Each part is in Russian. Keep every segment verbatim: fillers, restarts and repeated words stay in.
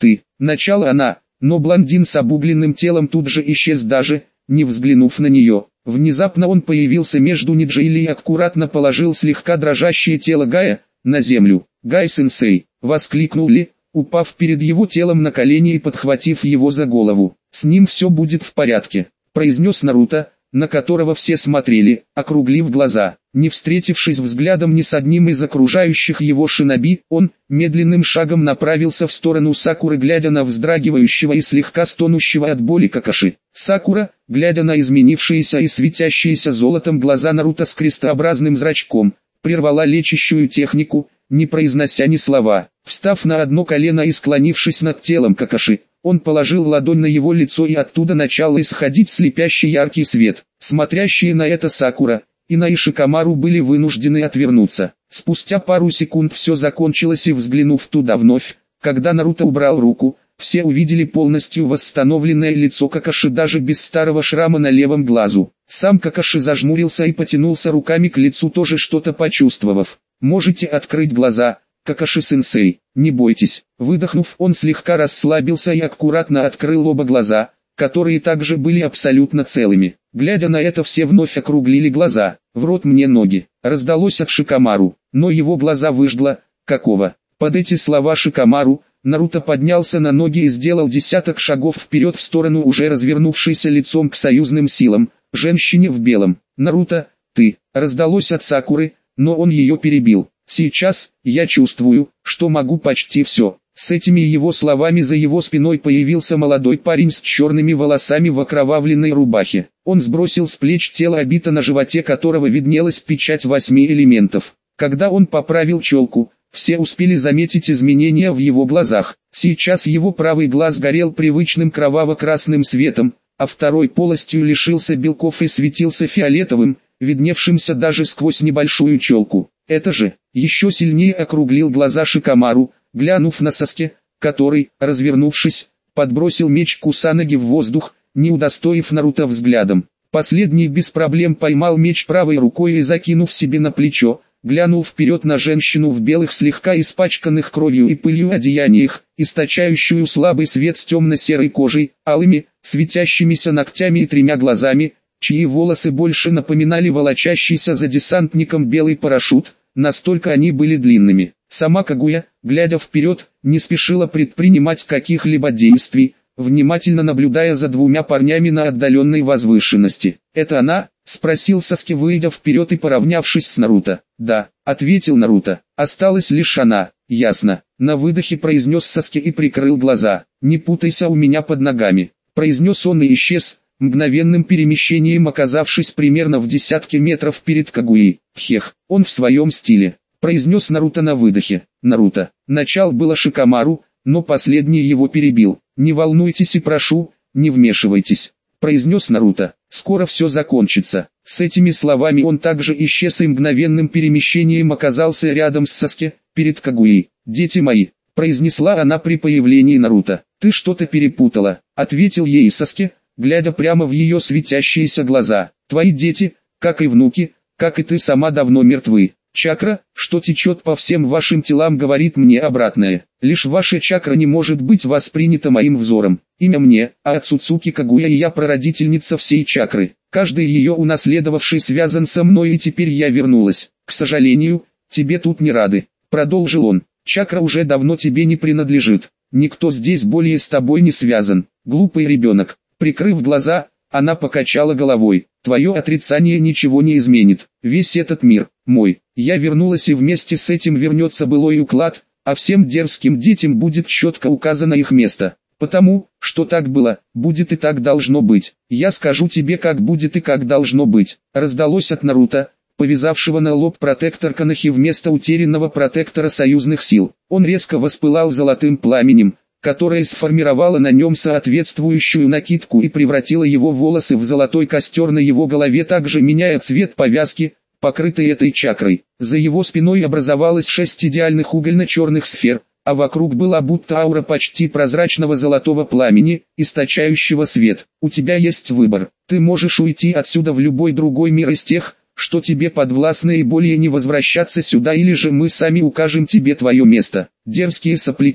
ты, начала она, но блондин с обугленным телом тут же исчез даже, не взглянув на нее. Внезапно он появился между Ниджи и аккуратно положил слегка дрожащее тело Гая на землю. «Гай-сенсей!» — воскликнул Ли, упав перед его телом на колени и подхватив его за голову. «С ним все будет в порядке», — произнес Наруто, на которого все смотрели, округлив глаза. Не встретившись взглядом ни с одним из окружающих его шиноби, он медленным шагом направился в сторону Сакуры, глядя на вздрагивающего и слегка стонущего от боли Какаши. Сакура, глядя на изменившиеся и светящиеся золотом глаза Наруто с крестообразным зрачком, прервала лечащую технику, не произнося ни слова. Встав на одно колено и склонившись над телом Какаши, он положил ладонь на его лицо, и оттуда начал исходить слепящий яркий свет. Смотрящие на это Сакура и на Ишикамару были вынуждены отвернуться. Спустя пару секунд все закончилось, и взглянув туда вновь, когда Наруто убрал руку, все увидели полностью восстановленное лицо Какаши даже без старого шрама на левом глазу. Сам Какаши зажмурился и потянулся руками к лицу, тоже что-то почувствовав. «Можете открыть глаза, Какаши-сенсей, не бойтесь». Выдохнув, он слегка расслабился и аккуратно открыл оба глаза, которые также были абсолютно целыми. Глядя на это, все вновь округлили глаза. «В рот мне ноги», — раздалось от Шикамару, но его глаза выжгло. «Какого?» Под эти слова Шикамару, Наруто поднялся на ноги и сделал десяток шагов вперед в сторону уже развернувшейся лицом к союзным силам, женщине в белом. «Наруто, ты», — раздалось от Сакуры, но он ее перебил. «Сейчас, я чувствую, что могу почти все». С этими его словами за его спиной появился молодой парень с черными волосами в окровавленной рубахе. Он сбросил с плеч тело Обита, на животе которого виднелась печать восьми элементов. Когда он поправил челку, все успели заметить изменения в его глазах. Сейчас его правый глаз горел привычным кроваво-красным светом, а второй полностью лишился белков и светился фиолетовым, видневшимся даже сквозь небольшую челку. Это же еще сильнее округлил глаза Шикамару, глянув на Саске, который, развернувшись, подбросил меч Кусанаги в воздух, не удостоив Наруто взглядом. Последний без проблем поймал меч правой рукой и, закинув себе на плечо, глянул вперед на женщину в белых, слегка испачканных кровью и пылью одеяниях, источающую слабый свет с темно-серой кожей, алыми, светящимися ногтями и тремя глазами, чьи волосы больше напоминали волочащийся за десантником белый парашют, настолько они были длинными. Сама Кагуя, глядя вперед, не спешила предпринимать каких-либо действий, внимательно наблюдая за двумя парнями на отдаленной возвышенности. «Это она?» — спросил Саски, выйдя вперед и поравнявшись с Наруто. «Да», — ответил Наруто. «Осталась лишь она». «Ясно», — на выдохе произнес Саски и прикрыл глаза. «Не путайся у меня под ногами», — произнес он и исчез, мгновенным перемещением оказавшись примерно в десятке метров перед Кагуей. «Хех, он в своем стиле», — произнес Наруто на выдохе. «Наруто». Начал было Шикамару, но последний его перебил. «Не волнуйтесь и прошу, не вмешивайтесь», — произнес Наруто. «Скоро все закончится». С этими словами он также исчез и мгновенным перемещением оказался рядом с Саске, перед Кагуей. «Дети мои», — произнесла она при появлении Наруто. «Ты что-то перепутала», — ответил ей Саске, глядя прямо в ее светящиеся глаза. «Твои дети, как и внуки, как и ты сама, давно мертвы. Чакра, что течет по всем вашим телам, говорит мне обратное. Лишь ваша чакра не может быть воспринята моим взором. Имя мне, а Ацуцуки Кагуя, и я прародительница всей чакры. Каждый ее унаследовавший связан со мной, и теперь я вернулась. К сожалению, тебе тут не рады», — продолжил он. «Чакра уже давно тебе не принадлежит. Никто здесь более с тобой не связан. Глупый ребенок». Прикрыв глаза, она покачала головой. «Твое отрицание ничего не изменит. Весь этот мир мой. Я вернулась, и вместе с этим вернется былой уклад, а всем дерзким детям будет четко указано их место. Потому, что так было, будет и так должно быть. Я скажу тебе, как будет и как должно быть». Раздалось от Наруто, повязавшего на лоб протектор Канахи вместо утерянного протектора союзных сил. Он резко воспылал золотым пламенем, которая сформировала на нем соответствующую накидку и превратила его волосы в золотой костер на его голове, также меняя цвет повязки, покрытой этой чакрой. За его спиной образовалось шесть идеальных угольно-черных сфер, а вокруг была будто аура почти прозрачного золотого пламени, источающего свет. «У тебя есть выбор. Ты можешь уйти отсюда в любой другой мир из тех, что тебе подвластны, и более не возвращаться сюда, или же мы сами укажем тебе твое место». Дерзкие сопляки.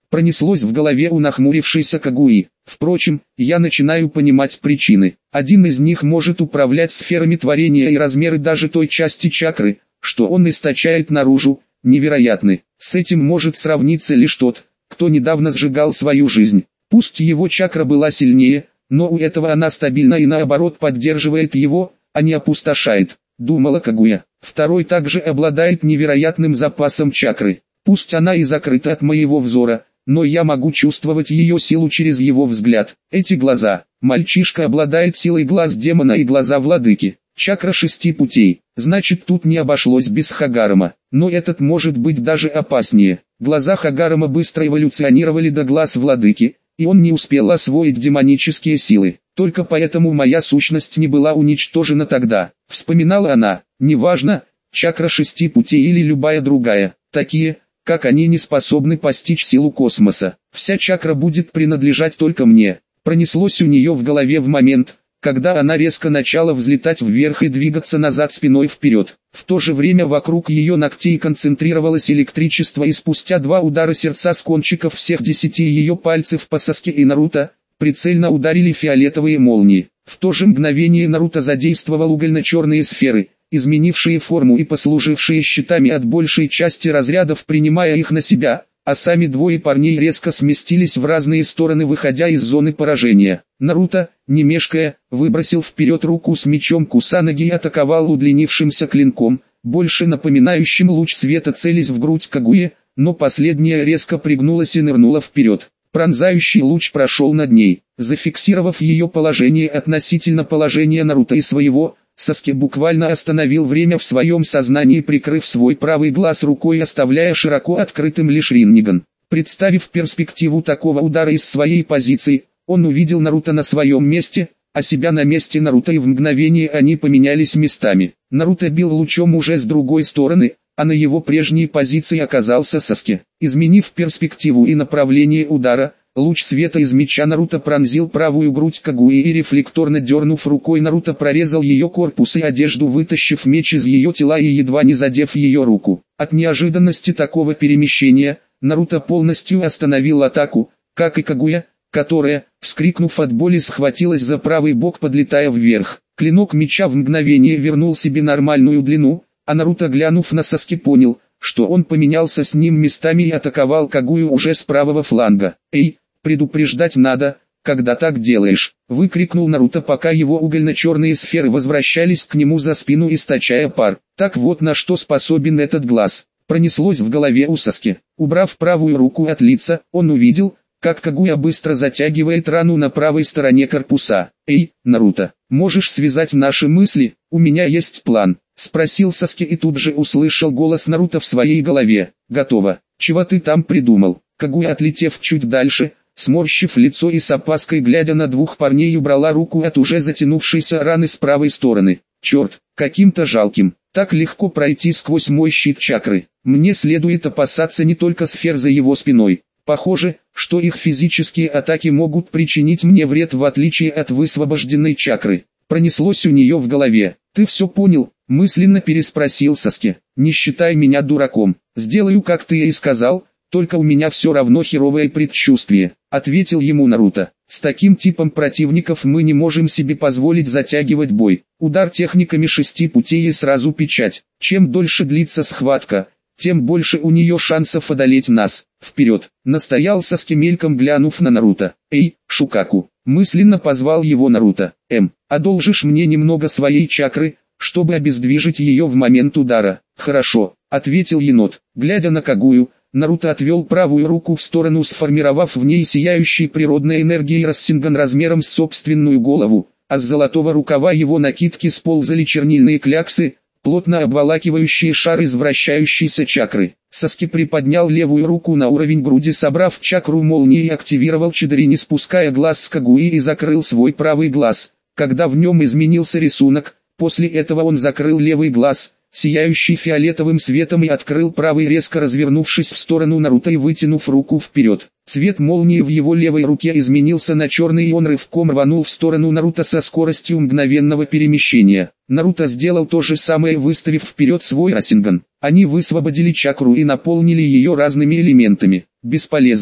Пронеслось в голове у нахмурившейся Кагуи. Впрочем, я начинаю понимать причины. Один из них может управлять сферами творения, и размеры даже той части чакры, что он источает наружу, невероятны. С этим может сравниться лишь тот, кто недавно сжигал свою жизнь. Пусть его чакра была сильнее, но у этого она стабильна и наоборот поддерживает его, а не опустошает, думала Кагуя. Второй также обладает невероятным запасом чакры. Пусть она и закрыта от моего взора, но я могу чувствовать ее силу через его взгляд. Эти глаза. Мальчишка обладает силой глаз демона и глаза владыки. Чакра шести путей. Значит, тут не обошлось без Хагарама. Но этот может быть даже опаснее. Глаза Хагарама быстро эволюционировали до глаз владыки, и он не успел освоить демонические силы. Только поэтому моя сущность не была уничтожена тогда. Вспоминала она, неважно, чакра шести путей или любая другая, такие, как они, не способны постичь силу космоса. Вся чакра будет принадлежать только мне. Пронеслось у нее в голове в момент, когда она резко начала взлетать вверх и двигаться назад спиной вперед. В то же время вокруг ее ногтей концентрировалось электричество, и спустя два удара сердца с кончиков всех десяти ее пальцев по Саске и Наруто прицельно ударили фиолетовые молнии. В то же мгновение Наруто задействовал угольно-черные сферы, изменившие форму и послужившие щитами от большей части разрядов, принимая их на себя, а сами двое парней резко сместились в разные стороны, выходя из зоны поражения. Наруто, не мешкая, выбросил вперед руку с мечом Кусанаги и атаковал удлинившимся клинком, больше напоминающим луч света, целясь в грудь Кагуи, но последняя резко пригнулась и нырнула вперед. Пронзающий луч прошел над ней, зафиксировав ее положение относительно положения Наруто и своего. Саске буквально остановил время в своем сознании, прикрыв свой правый глаз рукой, оставляя широко открытым лишь Ринниган. Представив перспективу такого удара из своей позиции, он увидел Наруто на своем месте, а себя на месте Наруто, и в мгновение они поменялись местами. Наруто бил лучом уже с другой стороны, а на его прежней позиции оказался Саске. Изменив перспективу и направление удара, луч света из меча Наруто пронзил правую грудь Кагуи и, рефлекторно дернув рукой, Наруто прорезал ее корпус и одежду, вытащив меч из ее тела и едва не задев ее руку. От неожиданности такого перемещения, Наруто полностью остановил атаку, как и Кагуя, которая, вскрикнув от боли, схватилась за правый бок, подлетая вверх. Клинок меча в мгновение вернул себе нормальную длину, а Наруто, глянув на Саске, понял, что он поменялся с ним местами и атаковал Кагую уже с правого фланга. «Эй, предупреждать надо, когда так делаешь!» — выкрикнул Наруто, пока его угольно-черные сферы возвращались к нему за спину, источая пар. Так вот на что способен этот глаз. Пронеслось в голове у Саске. Убрав правую руку от лица, он увидел, как Кагуя быстро затягивает рану на правой стороне корпуса. «Эй, Наруто, можешь связать наши мысли? У меня есть план», — спросил Саске, и тут же услышал голос Наруто в своей голове. «Готово. Чего ты там придумал?» Кагуя, отлетев чуть дальше, сморщив лицо и с опаской глядя на двух парней, убрала руку от уже затянувшейся раны с правой стороны. «Черт, каким-то жалким. Так легко пройти сквозь мой щит чакры. Мне следует опасаться не только сфер за его спиной. Похоже, что их физические атаки могут причинить мне вред, в отличие от высвобожденной чакры». Пронеслось у нее в голове. «Ты все понял?» — мысленно переспросил Саске. «Не считай меня дураком. Сделаю, как ты и сказал, только у меня все равно херовое предчувствие», — ответил ему Наруто. «С таким типом противников мы не можем себе позволить затягивать бой. Удар техниками шести путей и сразу печать. Чем дольше длится схватка, тем больше у нее шансов одолеть нас. Вперед!» — настоял Саске, мельком глянув на Наруто. «Эй, Шукаку!» — мысленно позвал его Наруто. «Эм, одолжишь мне немного своей чакры, чтобы обездвижить ее в момент удара?» «Хорошо», — ответил енот. Глядя на Кагую, Наруто отвел правую руку в сторону, сформировав в ней сияющий природной энергией Рассенган размером с собственную голову, а с золотого рукава его накидки сползали чернильные кляксы, плотно обволакивающие шар из вращающейся чакры. Саске приподнял левую руку на уровень груди, собрав чакру молнии, и активировал Чидори, не спуская глаз с Кагуи, и закрыл свой правый глаз, когда в нем изменился рисунок. После этого он закрыл левый глаз, сияющий фиолетовым светом, и открыл правый, резко развернувшись в сторону Наруто и вытянув руку вперед. Цвет молнии в его левой руке изменился на черный, и он рывком рванул в сторону Наруто со скоростью мгновенного перемещения. Наруто сделал то же самое, выставив вперед свой Рассенган. Они высвободили чакру и наполнили ее разными элементами. «Бесполезно»,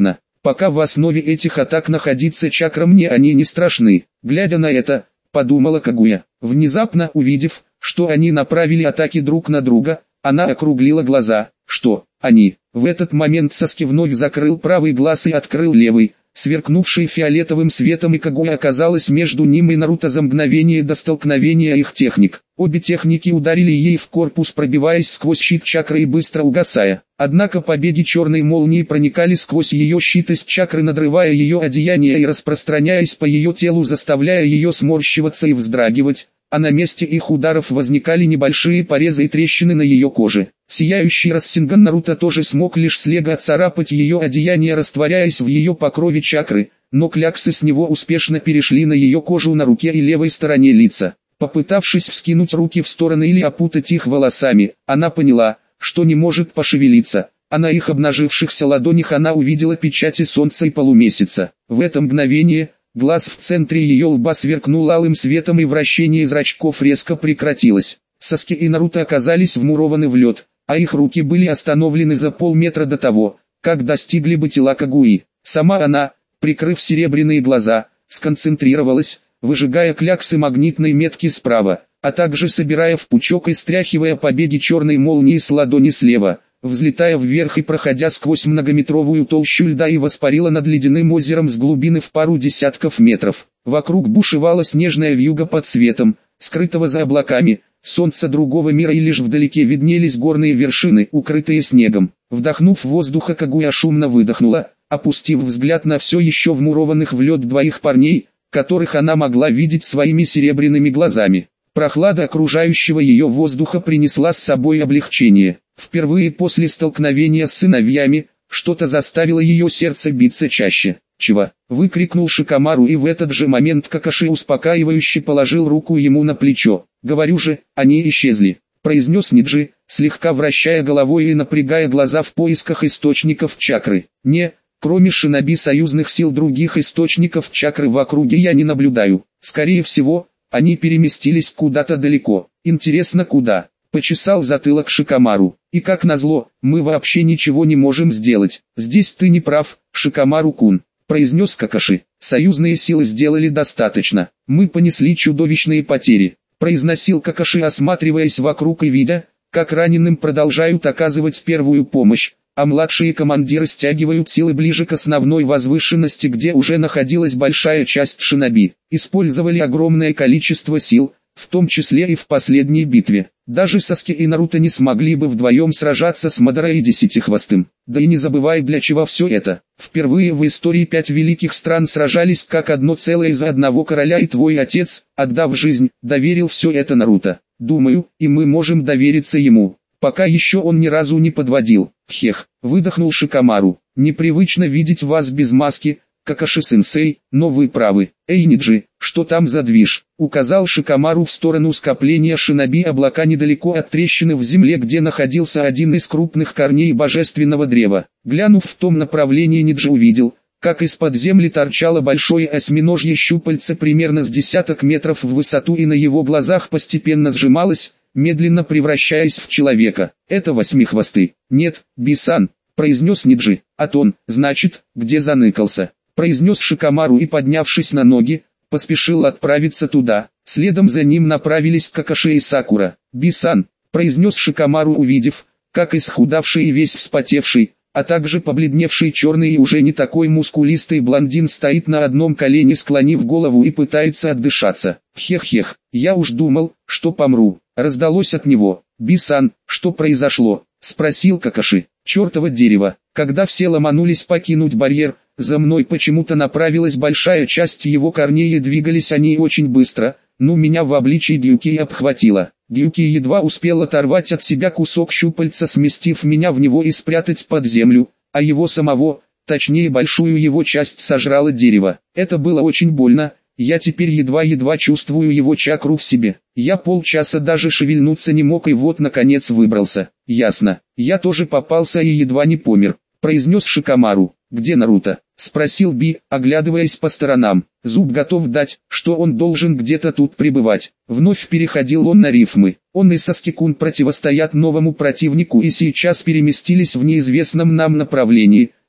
Пока в основе этих атак находится чакра, мне они не страшны. Глядя на это, подумала Кагуя. Внезапно увидев, что они направили атаки друг на друга, она округлила глаза. Что, они? В этот момент Саски вновь закрыл правый глаз и открыл левый, сверкнувший фиолетовым светом, и Кагуя оказалась между ним и Наруто за мгновение до столкновения их техник. Обе техники ударили ей в корпус, пробиваясь сквозь щит чакры и быстро угасая. Однако побеги черной молнии проникали сквозь ее щит из чакры, надрывая ее одеяние и распространяясь по ее телу, заставляя ее сморщиваться и вздрагивать, а на месте их ударов возникали небольшие порезы и трещины на ее коже. Сияющий Рассенган Наруто тоже смог лишь слегка отцарапать ее одеяние, растворяясь в ее покрове чакры, но кляксы с него успешно перешли на ее кожу на руке и левой стороне лица. Попытавшись вскинуть руки в стороны или опутать их волосами, она поняла, что не может пошевелиться, а на их обнажившихся ладонях она увидела печати солнца и полумесяца. В это мгновение глаз в центре ее лба сверкнул алым светом, и вращение зрачков резко прекратилось. Саски и Наруто оказались вмурованы в лед, а их руки были остановлены за полметра до того, как достигли бы тела Кагуи. Сама она, прикрыв серебряные глаза, сконцентрировалась, выжигая кляксы магнитной метки справа, а также собирая в пучок и стряхивая побеги черной молнии с ладони слева, взлетая вверх и проходя сквозь многометровую толщу льда, и воспарила над ледяным озером с глубины в пару десятков метров. Вокруг бушевала снежная вьюга под светом, скрытого за облаками, солнца другого мира, и лишь вдалеке виднелись горные вершины, укрытые снегом. Вдохнув воздуха, Кагуя шумно выдохнула, опустив взгляд на все еще вмурованных в лед двоих парней, которых она могла видеть своими серебряными глазами. Прохлада окружающего ее воздуха принесла с собой облегчение. Впервые после столкновения с сыновьями, что-то заставило ее сердце биться чаще. «Чего?» — выкрикнул Шикамару, и в этот же момент Какаши успокаивающе положил руку ему на плечо. «Говорю же, они исчезли», — произнес Ниджи, слегка вращая головой и напрягая глаза в поисках источников чакры. «Не, кроме шиноби союзных сил, других источников чакры в округе я не наблюдаю. Скорее всего, они переместились куда-то далеко. Интересно, куда?» — почесал затылок Шикамару. «И как назло, мы вообще ничего не можем сделать. Здесь ты не прав, Шикамару-кун», — произнес Какаши. «Союзные силы сделали достаточно. Мы понесли чудовищные потери», — произносил Какаши, осматриваясь вокруг и видя, как раненым продолжают оказывать первую помощь, а младшие командиры стягивают силы ближе к основной возвышенности, где уже находилась большая часть шиноби. Использовали огромное количество сил, в том числе и в последней битве. Даже Саски и Наруто не смогли бы вдвоем сражаться с Мадара и Десятихвостым. Да и не забывай, для чего все это. Впервые в истории пять великих стран сражались как одно целое за одного короля, и твой отец, отдав жизнь, доверил все это Наруто. Думаю, и мы можем довериться ему. Пока еще он ни разу не подводил. Хех, выдохнул Шикамару. Непривычно видеть вас без маски, Какаши-сенсей, но вы правы. Эй, Ниджи, что там за движ? Указал Шикамару в сторону скопления шиноби облака недалеко от трещины в земле, где находился один из крупных корней божественного древа. Глянув в том направлении, Ниджи увидел, как из-под земли торчало большое осьминожье щупальце примерно с десяток метров в высоту, и на его глазах постепенно сжималось, медленно превращаясь в человека. «Это восьмихвосты». «Нет, Бисан», — произнес Ниджи. «А тон, значит, где заныкался», — произнес Шикамару и, поднявшись на ноги, поспешил отправиться туда. Следом за ним направились Какаши и Сакура. «Бисан», — произнес Шикамару, увидев, как исхудавший и весь вспотевший, а также побледневший черный и уже не такой мускулистый блондин стоит на одном колене, склонив голову, и пытается отдышаться. «Хех-хех, я уж думал, что помру», — раздалось от него. «Бисан, что произошло?» — спросил Какаши. «Чертово дерево». Когда все ломанулись покинуть барьер, за мной почему-то направилась большая часть его корней, и двигались они очень быстро, ну меня в обличии Гюки обхватило. Гюки едва успел оторвать от себя кусок щупальца, сместив меня в него и спрятать под землю, а его самого, точнее большую его часть, сожрало дерево. Это было очень больно, я теперь едва-едва чувствую его чакру в себе. Я полчаса даже шевельнуться не мог, и вот наконец выбрался. «Ясно, я тоже попался и едва не помер», — произнес Шикамару. «Где Наруто?» — спросил Би, оглядываясь по сторонам. Зуб готов дать, что он должен где-то тут пребывать. Вновь переходил он на рифмы. Он и Саски-кун противостоят новому противнику и сейчас переместились в неизвестном нам направлении,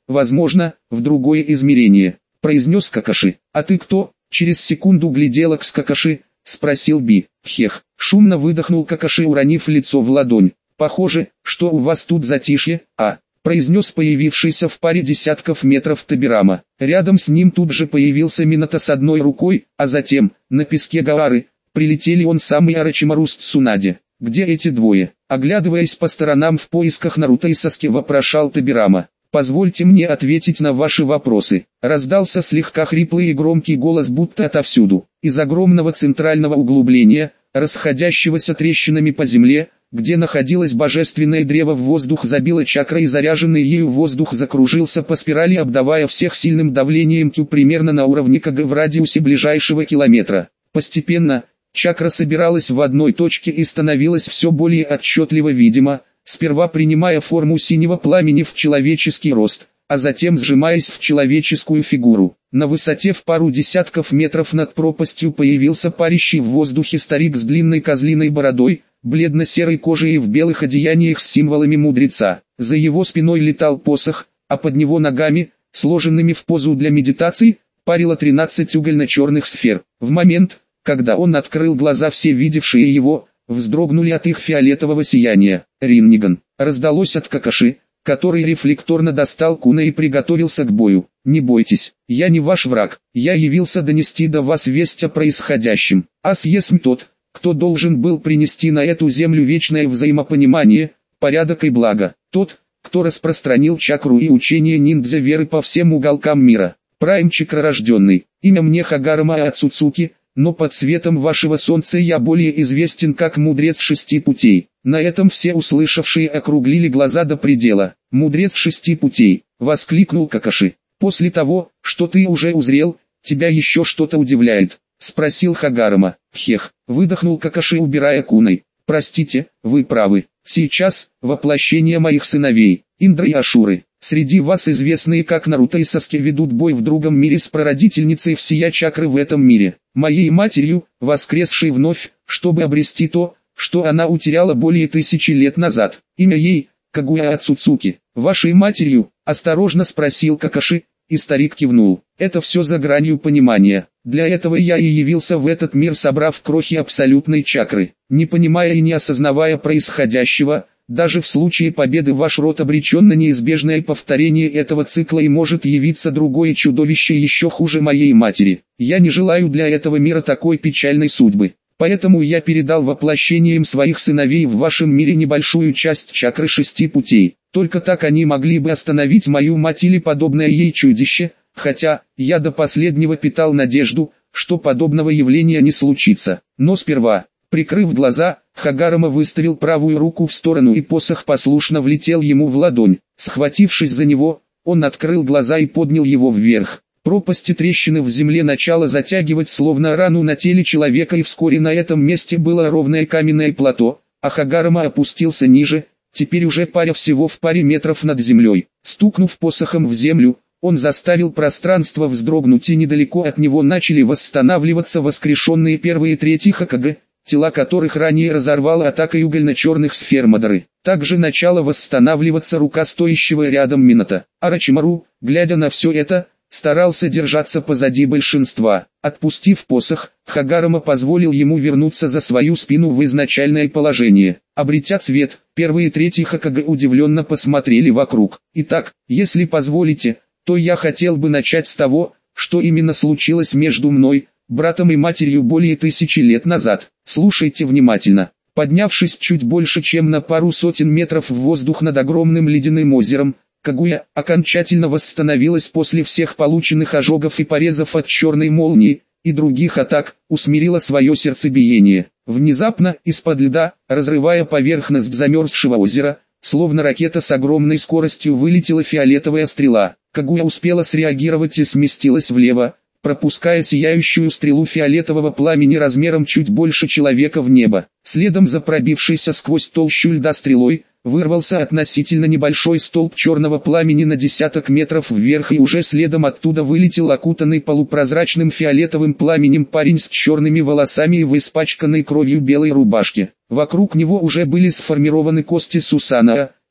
возможно, в другое измерение», — произнес Какаши. «А ты кто?» — через секунду гляделок с Какаши, — спросил Би. «Хех», — шумно выдохнул Какаши, уронив лицо в ладонь. «Похоже, что у вас тут затишье, а?» — произнес появившийся в паре десятков метров Табирама. Рядом с ним тут же появился Минато с одной рукой, а затем, на песке Гаары, прилетели он сам и Орочимару с Цунаде. «Где эти двое?» — оглядываясь по сторонам в поисках Наруто и Саски, вопрошал Табирама. «Позвольте мне ответить на ваши вопросы», — раздался слегка хриплый и громкий голос будто отовсюду. Из огромного центрального углубления, расходящегося трещинами по земле, где находилось божественное древо, в воздух забила чакра, и заряженный ею воздух закружился по спирали, обдавая всех сильным давлением Кю примерно на уровне КГ в радиусе ближайшего километра. Постепенно, чакра собиралась в одной точке и становилась все более отчетливо видима, сперва принимая форму синего пламени в человеческий рост, а затем сжимаясь в человеческую фигуру. На высоте в пару десятков метров над пропастью появился парящий в воздухе старик с длинной козлиной бородой, бледно-серой кожей и в белых одеяниях с символами мудреца. За его спиной летал посох, а под него ногами, сложенными в позу для медитации, парило тринадцать угольно-черных сфер. В момент, когда он открыл глаза, все видевшие его, вздрогнули от их фиолетового сияния. «Ринниган!» раздалось от Какаши, который рефлекторно достал куна и приготовился к бою. «Не бойтесь, я не ваш враг, я явился донести до вас весть о происходящем. Ас есмь тот, кто должен был принести на эту землю вечное взаимопонимание, порядок и благо. Тот, кто распространил чакру и учение ниндзя веры по всем уголкам мира. Прайм чакророжденный. Имя мне Хагарама Ацуцуки, но под светом вашего солнца я более известен как мудрец шести путей». На этом все услышавшие округлили глаза до предела. «Мудрец шести путей», — воскликнул Какаши. «После того, что ты уже узрел, тебя еще что-то удивляет?» — спросил Хагарама. «Хех», — выдохнул Какаши, убирая куной. «Простите, вы правы. Сейчас, воплощение моих сыновей, Индра и Ашуры. Среди вас известные как Наруто и Саски ведут бой в другом мире с прародительницей всея чакры в этом мире, моей матерью, воскресшей вновь, чтобы обрести то, что она утеряла более тысячи лет назад. Имя ей — Кагуя Ацуцуки. Вашей матерью?» — осторожно спросил Какаши, и старик кивнул. «Это все за гранью понимания. Для этого я и явился в этот мир, собрав крохи абсолютной чакры. Не понимая и не осознавая происходящего, даже в случае победы ваш род обречен на неизбежное повторение этого цикла, и может явиться другое чудовище еще хуже моей матери. Я не желаю для этого мира такой печальной судьбы. Поэтому я передал воплощением своих сыновей в вашем мире небольшую часть чакры шести путей. Только так они могли бы остановить мою мать или подобное ей чудище, хотя, я до последнего питал надежду, что подобного явления не случится. Но сперва, прикрыв глаза, Хагарама выставил правую руку в сторону, и посох послушно влетел ему в ладонь. Схватившись за него, он открыл глаза и поднял его вверх. Пропасти трещины в земле начало затягивать словно рану на теле человека, и вскоре на этом месте было ровное каменное плато, а Хагарама опустился ниже, теперь уже паря всего в паре метров над землей. Стукнув посохом в землю, он заставил пространство вздрогнуть, и недалеко от него начали восстанавливаться воскрешенные первые и третьи Хокаге, тела которых ранее разорвала атакой угольно-черных сфер Мадары. Также начала восстанавливаться рука стоящего рядом Минато. Орочимару, глядя на все это, старался держаться позади большинства. Отпустив посох, Хагарама позволил ему вернуться за свою спину в изначальное положение. Обретя цвет, первые и третьи Хокаге удивленно посмотрели вокруг. «Итак, если позволите, то я хотел бы начать с того, что именно случилось между мной, братом и матерью более тысячи лет назад. Слушайте внимательно». Поднявшись чуть больше чем на пару сотен метров в воздух над огромным ледяным озером, Кагуя окончательно восстановилась после всех полученных ожогов и порезов от черной молнии и других атак, усмирила свое сердцебиение. Внезапно, из-под льда, разрывая поверхность замерзшего озера, словно ракета с огромной скоростью, вылетела фиолетовая стрела. Кагуя успела среагировать и сместилась влево, пропуская сияющую стрелу фиолетового пламени размером чуть больше человека в небо. Следом за пробившейся сквозь толщу льда стрелой, вырвался относительно небольшой столб черного пламени на десяток метров вверх, и уже следом оттуда вылетел окутанный полупрозрачным фиолетовым пламенем парень с черными волосами и в испачканной кровью белой рубашке. Вокруг него уже были сформированы кости Сусанаа,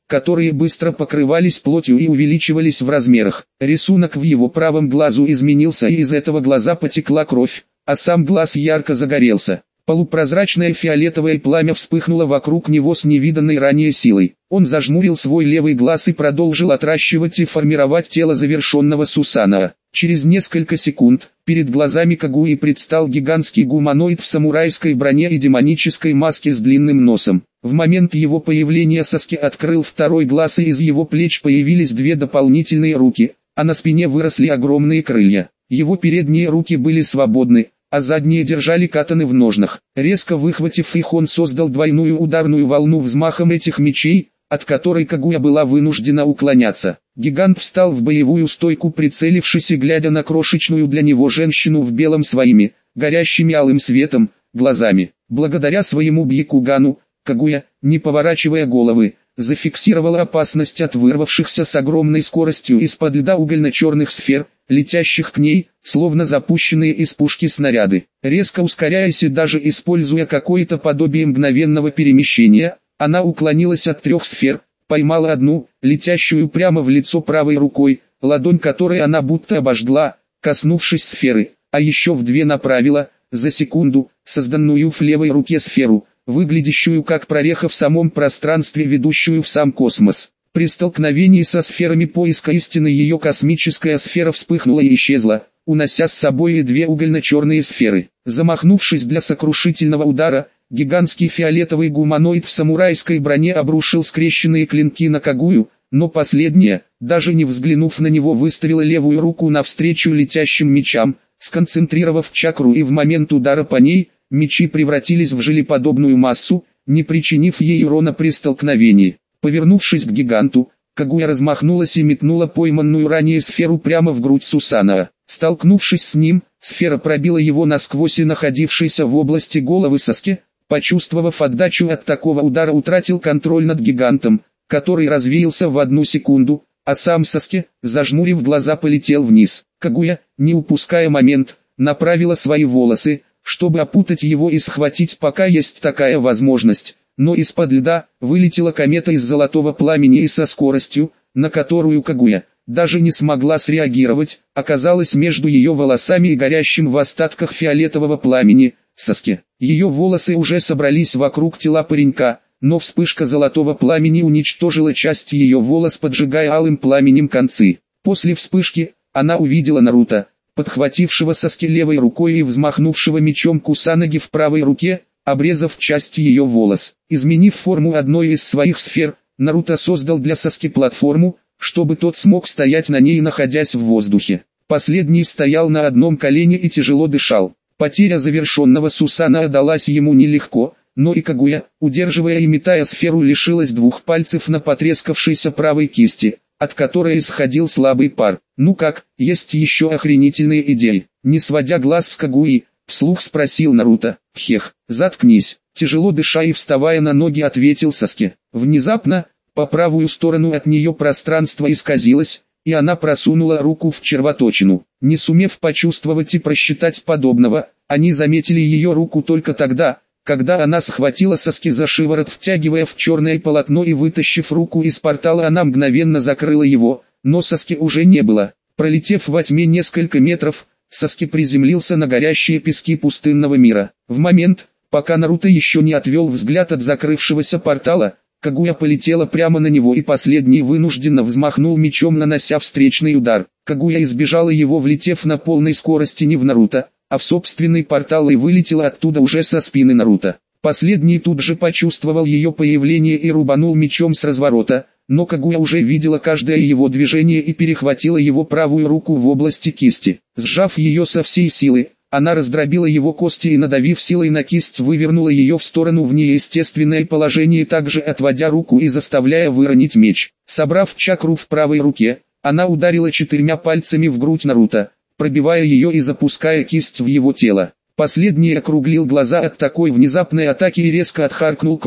которые быстро покрывались плотью и увеличивались в размерах. Рисунок в его правом глазу изменился, и из этого глаза потекла кровь, а сам глаз ярко загорелся. Полупрозрачное фиолетовое пламя вспыхнуло вокруг него с невиданной ранее силой. Он зажмурил свой левый глаз и продолжил отращивать и формировать тело завершенного Сусанаа. Через несколько секунд, перед глазами Кагуи предстал гигантский гуманоид в самурайской броне и демонической маске с длинным носом. В момент его появления Саски открыл второй глаз, и из его плеч появились две дополнительные руки, а на спине выросли огромные крылья. Его передние руки были свободны, а задние держали катаны в ножнах. Резко выхватив их, он создал двойную ударную волну взмахом этих мечей, от которой Кагуя была вынуждена уклоняться. Гигант встал в боевую стойку, прицелившись и глядя на крошечную для него женщину в белом своими, горящими алым светом, глазами. Благодаря своему бьякугану, Кагуя, не поворачивая головы, зафиксировала опасность от вырвавшихся с огромной скоростью из-под льда угольно-черных сфер, летящих к ней, словно запущенные из пушки снаряды. Резко ускоряясь и даже используя какое-то подобие мгновенного перемещения, она уклонилась от трех сфер, поймала одну, летящую прямо в лицо правой рукой, ладонь которой она будто обожгла, коснувшись сферы, а еще в две направила, за секунду, созданную в левой руке сферу, выглядящую как прореха в самом пространстве, ведущую в сам космос. При столкновении со сферами поиска истины ее космическая сфера вспыхнула и исчезла, унося с собой и две угольно-черные сферы. Замахнувшись для сокрушительного удара, гигантский фиолетовый гуманоид в самурайской броне обрушил скрещенные клинки на Кагую, но последняя, даже не взглянув на него, выставила левую руку навстречу летящим мечам, сконцентрировав чакру, и в момент удара по ней, мечи превратились в желеподобную массу, не причинив ей урона при столкновении. Повернувшись к гиганту, Кагуя размахнулась и метнула пойманную ранее сферу прямо в грудь Сусанаа. Столкнувшись с ним, сфера пробила его насквозь, и находившийся в области головы Саски, почувствовав отдачу от такого удара, утратил контроль над гигантом, который развеялся в одну секунду, а сам Саски, зажмурив глаза, полетел вниз. Кагуя, не упуская момент, направила свои волосы, чтобы опутать его и схватить, пока есть такая возможность. Но из-под льда вылетела комета из золотого пламени и со скоростью, на которую Кагуя даже не смогла среагировать, оказалась между ее волосами и горящим в остатках фиолетового пламени Саски. Ее волосы уже собрались вокруг тела паренька, но вспышка золотого пламени уничтожила часть ее волос, поджигая алым пламенем концы. После вспышки она увидела Наруто, подхватившего Саски левой рукой и взмахнувшего мечом Кусанаги в правой руке, обрезав часть ее волос. Изменив форму одной из своих сфер, Наруто создал для Саски платформу, чтобы тот смог стоять на ней, находясь в воздухе. Последний стоял на одном колене и тяжело дышал. Потеря завершенного Сусанаа далась ему нелегко, но и Кагуя, удерживая и метая сферу, лишилась двух пальцев на потрескавшейся правой кисти, от которой исходил слабый пар. «Ну как, есть еще охренительные идеи?» Не сводя глаз с Кагуи, вслух спросил Наруто. «Хех, заткнись», тяжело дыша и вставая на ноги, ответил Саски. Внезапно, по правую сторону от нее пространство исказилось, и она просунула руку в червоточину. Не сумев почувствовать и просчитать подобного, они заметили ее руку только тогда, когда она схватила Саски за шиворот, втягивая в черное полотно, и вытащив руку из портала, она мгновенно закрыла его, но Саски уже не было. Пролетев во тьме несколько метров, Саски приземлился на горящие пески пустынного мира. В момент, пока Наруто еще не отвел взгляд от закрывшегося портала, Кагуя полетела прямо на него, и последний вынужденно взмахнул мечом, нанося встречный удар. Кагуя избежала его, влетев на полной скорости не в Наруто, а в собственный портал, и вылетела оттуда уже со спины Наруто. Последний тут же почувствовал ее появление и рубанул мечом с разворота, но Кагуя уже видела каждое его движение и перехватила его правую руку в области кисти. Сжав ее со всей силы, она раздробила его кости и, надавив силой на кисть, вывернула ее в сторону в неестественное положение, также отводя руку и заставляя выронить меч. Собрав чакру в правой руке, она ударила четырьмя пальцами в грудь Наруто, пробивая ее и запуская кисть в его тело. Последний округлил глаза от такой внезапной атаки и резко отхаркнул кровь,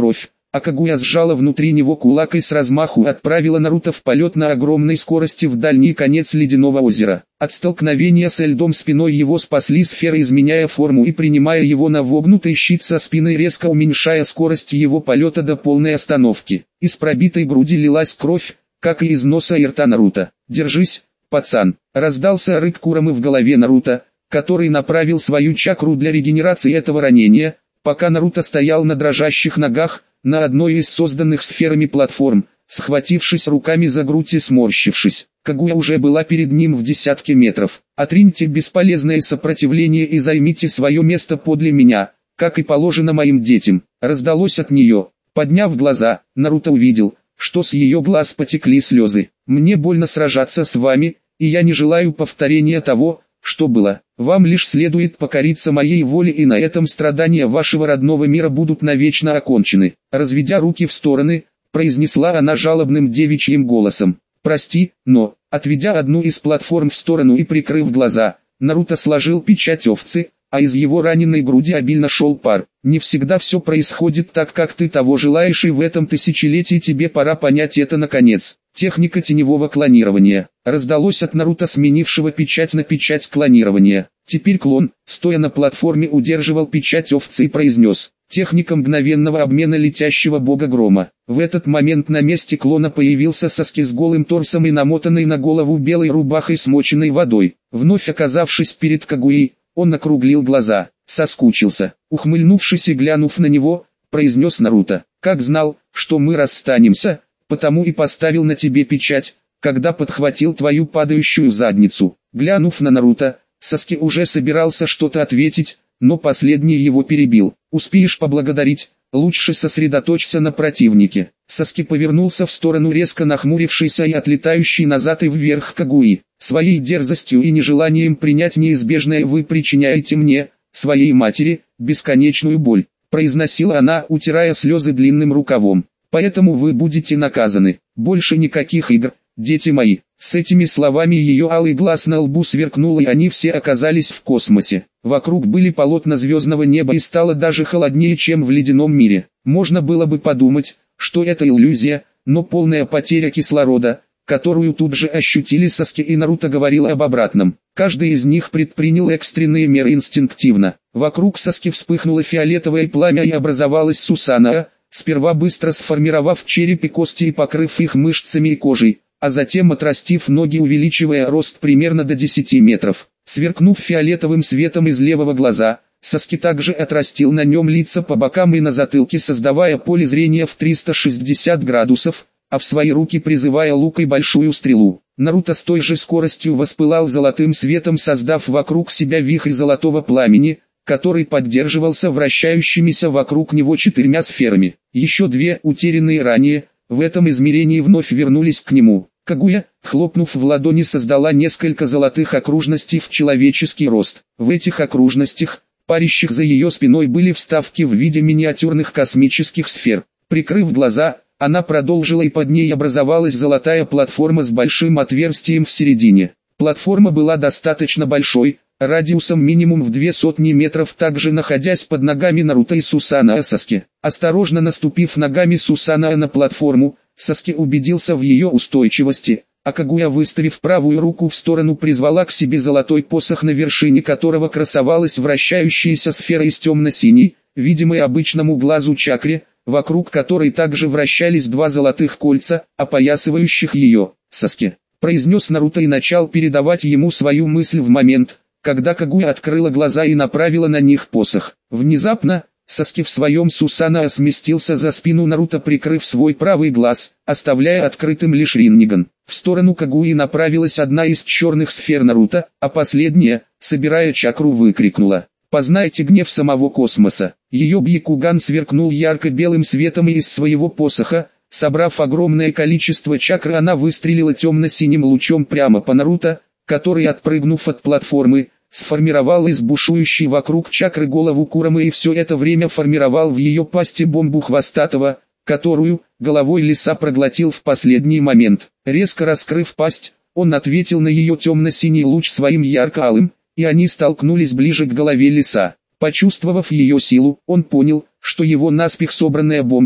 а Кагуя сжала внутри него кулак и с размаху отправила Наруто в полет на огромной скорости в дальний конец ледяного озера. От столкновения с льдом спиной его спасли сферы, изменяя форму и принимая его на вогнутый щит со спиной, резко уменьшая скорость его полета до полной остановки. Из пробитой груди лилась кровь, как и из носа и рта Наруто. «Держись, пацан!» — раздался рык Курамы в голове Наруто, который направил свою чакру для регенерации этого ранения, пока Наруто стоял на дрожащих ногах, на одной из созданных сферами платформ, схватившись руками за грудь и сморщившись. Кагуя уже была перед ним в десятке метров. «Отриньте бесполезное сопротивление и займите свое место подле меня, как и положено моим детям», — раздалось от нее. Подняв глаза, Наруто увидел, что с ее глаз потекли слезы. «Мне больно сражаться с вами, и я не желаю повторения того, что было. Вам лишь следует покориться моей воле, и на этом страдания вашего родного мира будут навечно окончены». Разведя руки в стороны, произнесла она жалобным девичьим голосом. «Прости, но...» Отведя одну из платформ в сторону и прикрыв глаза, Наруто сложил печать овцы, а из его раненой груди обильно шел пар. «Не всегда все происходит так, как ты того желаешь, и в этом тысячелетии тебе пора понять это наконец». Техника теневого клонирования. Раздалось от Наруто, сменившего печать на печать клонирования. Теперь клон, стоя на платформе, удерживал печать овцы и произнес: «Техника мгновенного обмена летящего бога грома». В этот момент на месте клона появился Саски с голым торсом и намотанной на голову белой рубахой, смоченной водой. Вновь оказавшись перед Кагуей, он округлил глаза, соскучился. Ухмыльнувшись и глянув на него, произнес Наруто: «Как знал, что мы расстанемся, потому и поставил на тебе печать, когда подхватил твою падающую задницу». Глянув на Наруто, Саски уже собирался что-то ответить, но последний его перебил. «Успеешь поблагодарить, лучше сосредоточься на противнике». Саски повернулся в сторону резко нахмурившейся и отлетающей назад и вверх Кагуи. «Своей дерзостью и нежеланием принять неизбежное вы причиняете мне, своей матери, бесконечную боль», произносила она, утирая слезы длинным рукавом. «Поэтому вы будете наказаны. Больше никаких игр, дети мои». С этими словами ее алый глаз на лбу сверкнул, и они все оказались в космосе. Вокруг были полотна звездного неба, и стало даже холоднее, чем в ледяном мире. Можно было бы подумать, что это иллюзия, но полная потеря кислорода, которую тут же ощутили Саски и Наруто, говорила об обратном. Каждый из них предпринял экстренные меры инстинктивно. Вокруг Саски вспыхнуло фиолетовое пламя и образовалась Сусана, сперва быстро сформировав череп и кости и покрыв их мышцами и кожей, а затем отрастив ноги, увеличивая рост примерно до десяти метров. Сверкнув фиолетовым светом из левого глаза, Саски также отрастил на нем лица по бокам и на затылке, создавая поле зрения в триста шестьдесят градусов, а в свои руки призывая лук и большую стрелу. Наруто с той же скоростью воспылал золотым светом, создав вокруг себя вихрь золотого пламени, который поддерживался вращающимися вокруг него четырьмя сферами. Еще две, утерянные ранее, в этом измерении вновь вернулись к нему. Кагуя, хлопнув в ладони, создала несколько золотых окружностей в человеческий рост. В этих окружностях, парящих за ее спиной, были вставки в виде миниатюрных космических сфер. Прикрыв глаза, она продолжила, и под ней образовалась золотая платформа с большим отверстием в середине. Платформа была достаточно большой, радиусом минимум в две сотни метров, также находясь под ногами Наруто и Сусана Саски. Осторожно наступив ногами Сусана на платформу, Саски убедился в ее устойчивости, а Кагуя, выставив правую руку в сторону, призвала к себе золотой посох, на вершине которого красовалась вращающаяся сфера из темно-синей, видимой обычному глазу чакре, вокруг которой также вращались два золотых кольца, опоясывающих ее. «Саски», — произнес Наруто и начал передавать ему свою мысль в момент, когда Кагуя открыла глаза и направила на них посох. Внезапно, Саски в своем Сусана сместился за спину Наруто, прикрыв свой правый глаз, оставляя открытым лишь Ринниган. В сторону Кагуи направилась одна из черных сфер Наруто, а последняя, собирая чакру, выкрикнула: «Познайте гнев самого космоса». Ее Бьякуган сверкнул ярко-белым светом, и из своего посоха, собрав огромное количество чакры, она выстрелила темно-синим лучом прямо по Наруто, который, отпрыгнув от платформы, сформировал из бушующей вокруг чакры голову Курамы и все это время формировал в ее пасти бомбу хвостатого, которую, головой лиса, проглотил в последний момент. Резко раскрыв пасть, он ответил на ее темно-синий луч своим ярко-алым, и они столкнулись ближе к голове лиса. Почувствовав ее силу, он понял, что его наспех собранная бомба,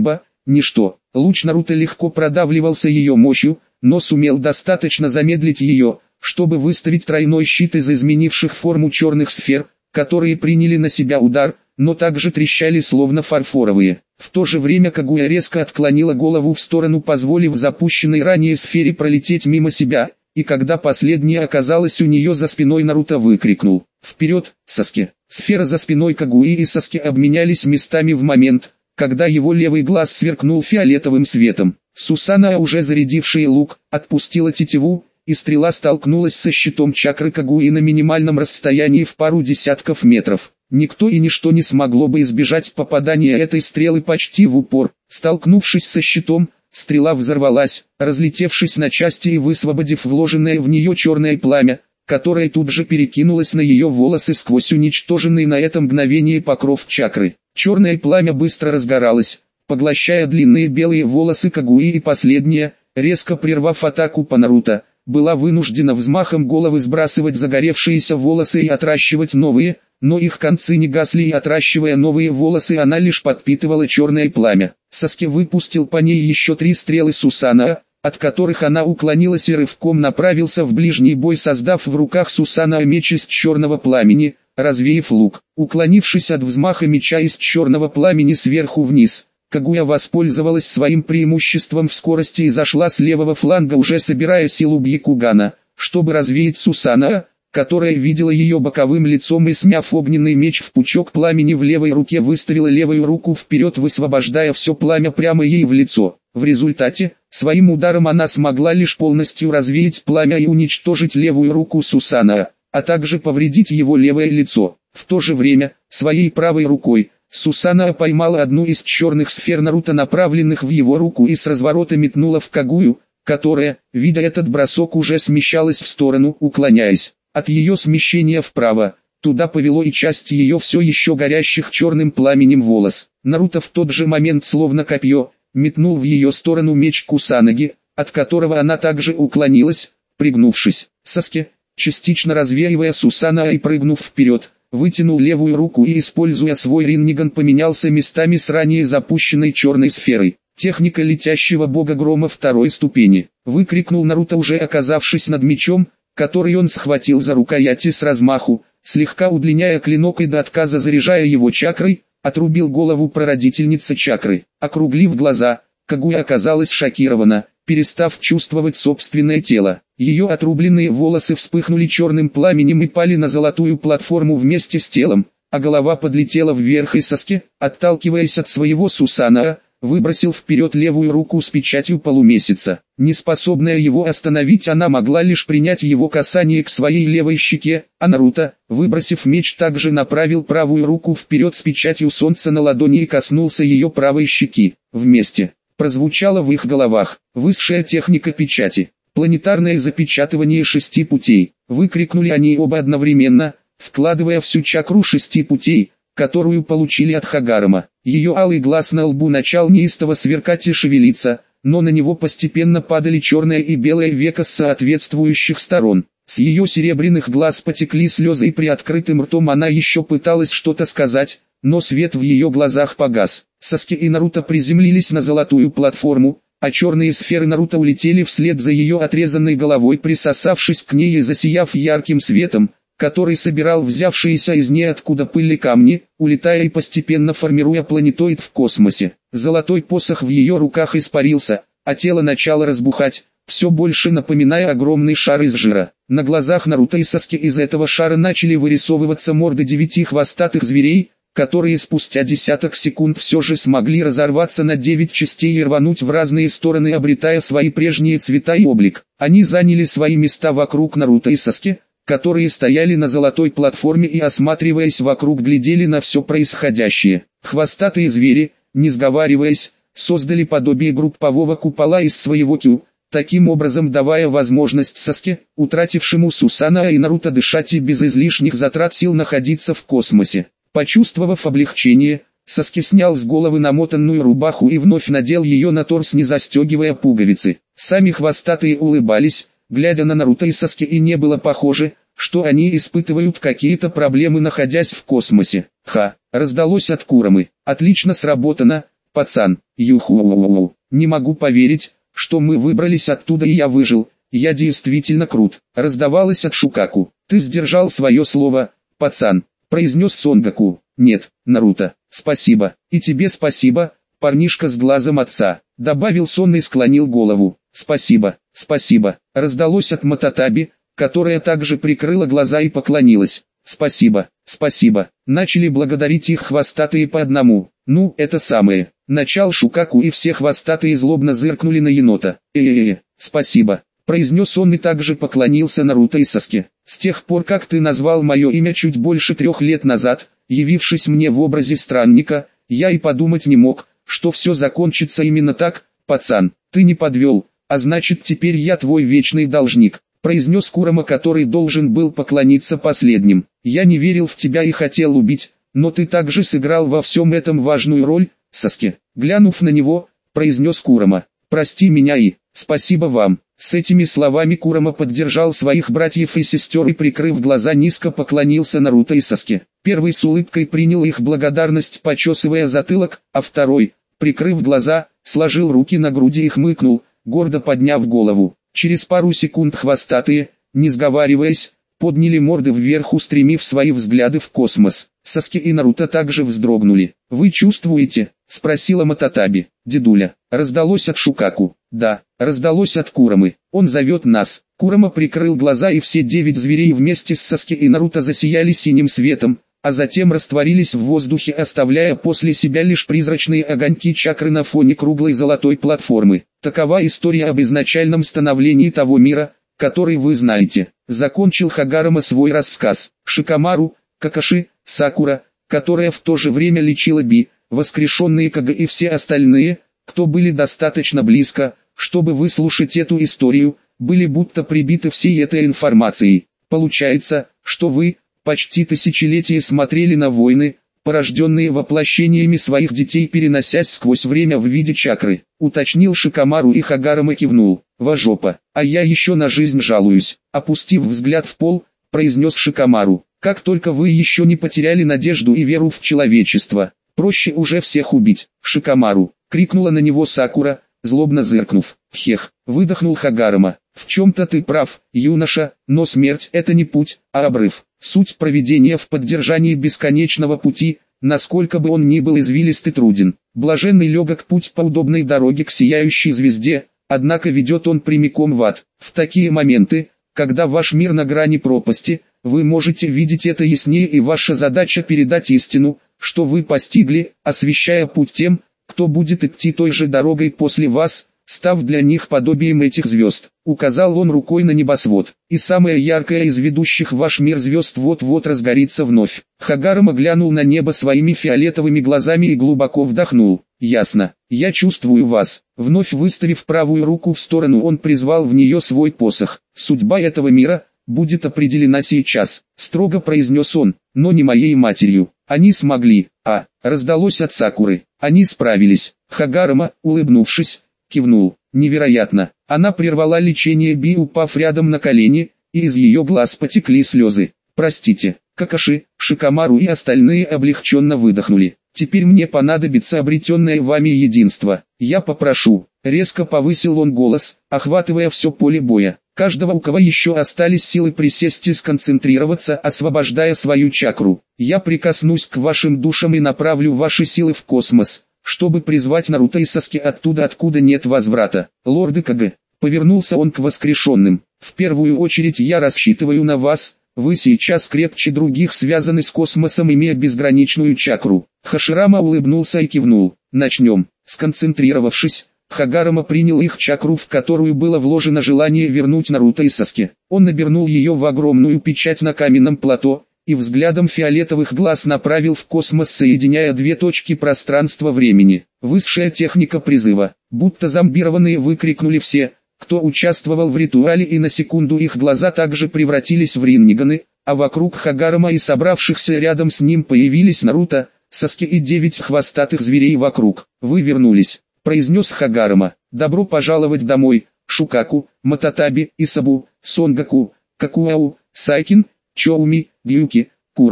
ничто. Луч Наруто легко продавливался ее мощью, но сумел достаточно замедлить ее, чтобы выставить тройной щит из изменивших форму черных сфер, которые приняли на себя удар, но также трещали словно фарфоровые. В то же время Кагуя резко отклонила голову в сторону, позволив запущенной ранее сфере пролететь мимо себя, и когда последняя оказалась у нее за спиной, Наруто выкрикнул: «Вперед, Саске!». Сфера за спиной Кагуи и Саске обменялись местами в момент, когда его левый глаз сверкнул фиолетовым светом. Сусана, уже зарядившая лук, отпустила тетиву, и стрела столкнулась со щитом чакры Кагуи на минимальном расстоянии в пару десятков метров. Никто и ничто не смогло бы избежать попадания этой стрелы почти в упор. Столкнувшись со щитом, стрела взорвалась, разлетевшись на части и высвободив вложенное в нее черное пламя, которое тут же перекинулось на ее волосы сквозь уничтоженный на это мгновение покров чакры. Черное пламя быстро разгоралось, поглощая длинные белые волосы Кагуи, и последняя, резко прервав атаку по Наруто, была вынуждена взмахом головы сбрасывать загоревшиеся волосы и отращивать новые, но их концы не гасли, и отращивая новые волосы она лишь подпитывала черное пламя. Саске выпустил по ней еще три стрелы Сусана, от которых она уклонилась, и рывком направился в ближний бой, создав в руках Сусана меч из черного пламени, развеяв лук. Уклонившись от взмаха меча из черного пламени сверху вниз, Кагуя воспользовалась своим преимуществом в скорости и зашла с левого фланга, уже собирая силу Бьякугана, чтобы развеять Сусана, которая видела ее боковым лицом, и, смяв огненный меч в пучок пламени в левой руке, выставила левую руку вперед, высвобождая все пламя прямо ей в лицо. В результате, своим ударом она смогла лишь полностью развеять пламя и уничтожить левую руку Сусана, а также повредить его левое лицо. В то же время, своей правой рукой, Сусана поймала одну из черных сфер Наруто, направленных в его руку, и с разворота метнула в Кагую, которая, видя этот бросок, уже смещалась в сторону, уклоняясь. От ее смещения вправо, туда повело и часть ее все еще горящих черным пламенем волос. Наруто в тот же момент, словно копье, метнул в ее сторону меч Кусанаги, от которого она также уклонилась, пригнувшись. Саске, частично развеивая Сусана и прыгнув вперед, вытянул левую руку и, используя свой Ринниган, поменялся местами с ранее запущенной черной сферой. «Техника летящего бога грома второй ступени!» — выкрикнул Наруто, уже оказавшись над мечом, который он схватил за рукояти с размаху, слегка удлиняя клинок и до отказа заряжая его чакрой, отрубил голову прародительницы чакры. Округлив глаза, Кагуя оказалась шокирована, перестав чувствовать собственное тело. Ее отрубленные волосы вспыхнули черным пламенем и пали на золотую платформу вместе с телом, а голова подлетела вверх, и Саске, отталкиваясь от своего Сусана, выбросил вперед левую руку с печатью полумесяца. Неспособная его остановить, она могла лишь принять его касание к своей левой щеке, а Наруто, выбросив меч, также направил правую руку вперед с печатью солнца на ладони и коснулся ее правой щеки. Вместе прозвучало в их головах: «Высшая техника печати, планетарное запечатывание шести путей!» Выкрикнули они оба одновременно, вкладывая всю чакру шести путей, которую получили от Хагарама. Ее алый глаз на лбу начал неистово сверкать и шевелиться, но на него постепенно падали черное и белое века с соответствующих сторон. С ее серебряных глаз потекли слезы, и при открытым ртом она еще пыталась что-то сказать, но свет в ее глазах погас. Саске и Наруто приземлились на золотую платформу, а черные сферы Наруто улетели вслед за ее отрезанной головой, присосавшись к ней и засияв ярким светом, который собирал взявшиеся из ниоткуда пыли камни, улетая и постепенно формируя планетоид в космосе. Золотой посох в ее руках испарился, а тело начало разбухать, все больше напоминая огромный шар из жира. На глазах Наруто и Саске из этого шара начали вырисовываться морды девяти хвостатых зверей, которые спустя десяток секунд все же смогли разорваться на девять частей и рвануть в разные стороны, обретая свои прежние цвета и облик. Они заняли свои места вокруг Наруто и Саске, которые стояли на золотой платформе и, осматриваясь вокруг, глядели на все происходящее. Хвостатые звери, не сговариваясь, создали подобие группового купола из своего кю, таким образом давая возможность Саске, утратившему Сусана и Наруто, дышать и без излишних затрат сил находиться в космосе. Почувствовав облегчение, Саске снял с головы намотанную рубаху и вновь надел ее на торс, не застегивая пуговицы. Сами хвостатые улыбались, глядя на Наруто и Саске, и не было похоже, что они испытывают какие-то проблемы, находясь в космосе. «Ха!» — раздалось от Курамы. «Отлично сработано!» пацан, юху, не могу поверить, что мы выбрались оттуда и я выжил, я действительно крут, раздавалось от Шукаку. Ты сдержал свое слово, пацан, произнес Сонгоку. Нет, Наруто, спасибо, и тебе спасибо, парнишка с глазом отца, добавил Сон и склонил голову. Спасибо, спасибо, раздалось от Мототаби, которая также прикрыла глаза и поклонилась. Спасибо, спасибо, начали благодарить их хвостатые по одному. Ну, это самое. Начал Шукаку и все хвостатые злобно зыркнули на енота. Э-э-э, спасибо, произнес он и также поклонился Наруто и Саске. С тех пор как ты назвал мое имя чуть больше трех лет назад, явившись мне в образе странника, я и подумать не мог, что все закончится именно так, пацан, ты не подвел, а значит теперь я твой вечный должник, произнес Курама, который должен был поклониться последним. Я не верил в тебя и хотел убить, но ты также сыграл во всем этом важную роль, Саске. Глянув на него, произнес Курама, прости меня и спасибо вам. С этими словами Курама поддержал своих братьев и сестер и, прикрыв глаза, низко поклонился Наруто и Саске. Первый с улыбкой принял их благодарность, почесывая затылок, а второй, прикрыв глаза, сложил руки на груди и хмыкнул, гордо подняв голову. Через пару секунд хвостатые, не сговариваясь, подняли морды вверх, устремив свои взгляды в космос. Саске и Наруто также вздрогнули. «Вы чувствуете?» — спросила Мототаби. «Дедуля». Раздалось от Шукаку. «Да». Раздалось от Курамы. «Он зовет нас». Курама прикрыл глаза, и все девять зверей вместе с Саске и Наруто засияли синим светом, а затем растворились в воздухе, оставляя после себя лишь призрачные огоньки чакры на фоне круглой золотой платформы. Такова история об изначальном становлении того мира, который вы знаете. Закончил Хагарама свой рассказ. Шикамару, Какаши, Сакура, которая в то же время лечила Би, воскрешенные Кага и все остальные, кто были достаточно близко, чтобы выслушать эту историю, были будто прибиты всей этой информацией. Получается, что вы, почти тысячелетия смотрели на войны, порожденные воплощениями своих детей, переносясь сквозь время в виде чакры, уточнил Шикамару, и Хагарама кивнул. Важопа, а я еще на жизнь жалуюсь, опустив взгляд в пол, произнес Шикамару. Как только вы еще не потеряли надежду и веру в человечество, проще уже всех убить. Шикамару, крикнула на него Сакура, злобно зыркнув. Хех, выдохнул Хагарама. В чем-то ты прав, юноша, но смерть — это не путь, а обрыв. Суть проведения в поддержании бесконечного пути, насколько бы он ни был извилист и труден. Блаженный легок путь по удобной дороге к сияющей звезде, однако ведет он прямиком в ад. В такие моменты, когда ваш мир на грани пропасти, вы можете видеть это яснее, и ваша задача передать истину, что вы постигли, освещая путь тем, кто будет идти той же дорогой после вас, став для них подобием этих звезд. Указал он рукой на небосвод. И самая яркая из ведущих в ваш мир звезд вот-вот разгорится вновь. Хагарама глянул на небо своими фиолетовыми глазами и глубоко вдохнул. Ясно, я чувствую вас. Вновь выставив правую руку в сторону, он призвал в нее свой посох. Судьба этого мира будет определена сейчас, строго произнес он, но не моей матерью. Они смогли, а, раздалось от Сакуры. Они справились. Хагарама, улыбнувшись, кивнул. Невероятно. Она прервала лечение Би, упав рядом на колени, и из ее глаз потекли слезы. Простите, Какаши, Шикамару и остальные облегченно выдохнули. Теперь мне понадобится обретенное вами единство. Я попрошу. Резко повысил он голос, охватывая все поле боя. Каждого, у кого еще остались силы, присесть и сконцентрироваться, освобождая свою чакру. Я прикоснусь к вашим душам и направлю ваши силы в космос, чтобы призвать Наруто и Саске оттуда, откуда нет возврата. Лорды Кага, повернулся он к воскрешенным. В первую очередь я рассчитываю на вас. Вы сейчас крепче других связаны с космосом, имея безграничную чакру. Хаширама улыбнулся и кивнул. Начнем. Сконцентрировавшись, Хагарама принял их чакру, в которую было вложено желание вернуть Наруто и Саске. Он набернул ее в огромную печать на каменном плато, и взглядом фиолетовых глаз направил в космос, соединяя две точки пространства-времени. Высшая техника призыва. Будто зомбированные выкрикнули все, кто участвовал в ритуале, и на секунду их глаза также превратились в ринганы, а вокруг Хагарама и собравшихся рядом с ним появились Наруто, Саске и девять хвостатых зверей вокруг. «Вы вернулись», — произнес Хагарама. «Добро пожаловать домой, Шукаку, Мототаби, Исабу, Сонгоку, Какуау, Сайкин, Чоуми, Гюки, Курама».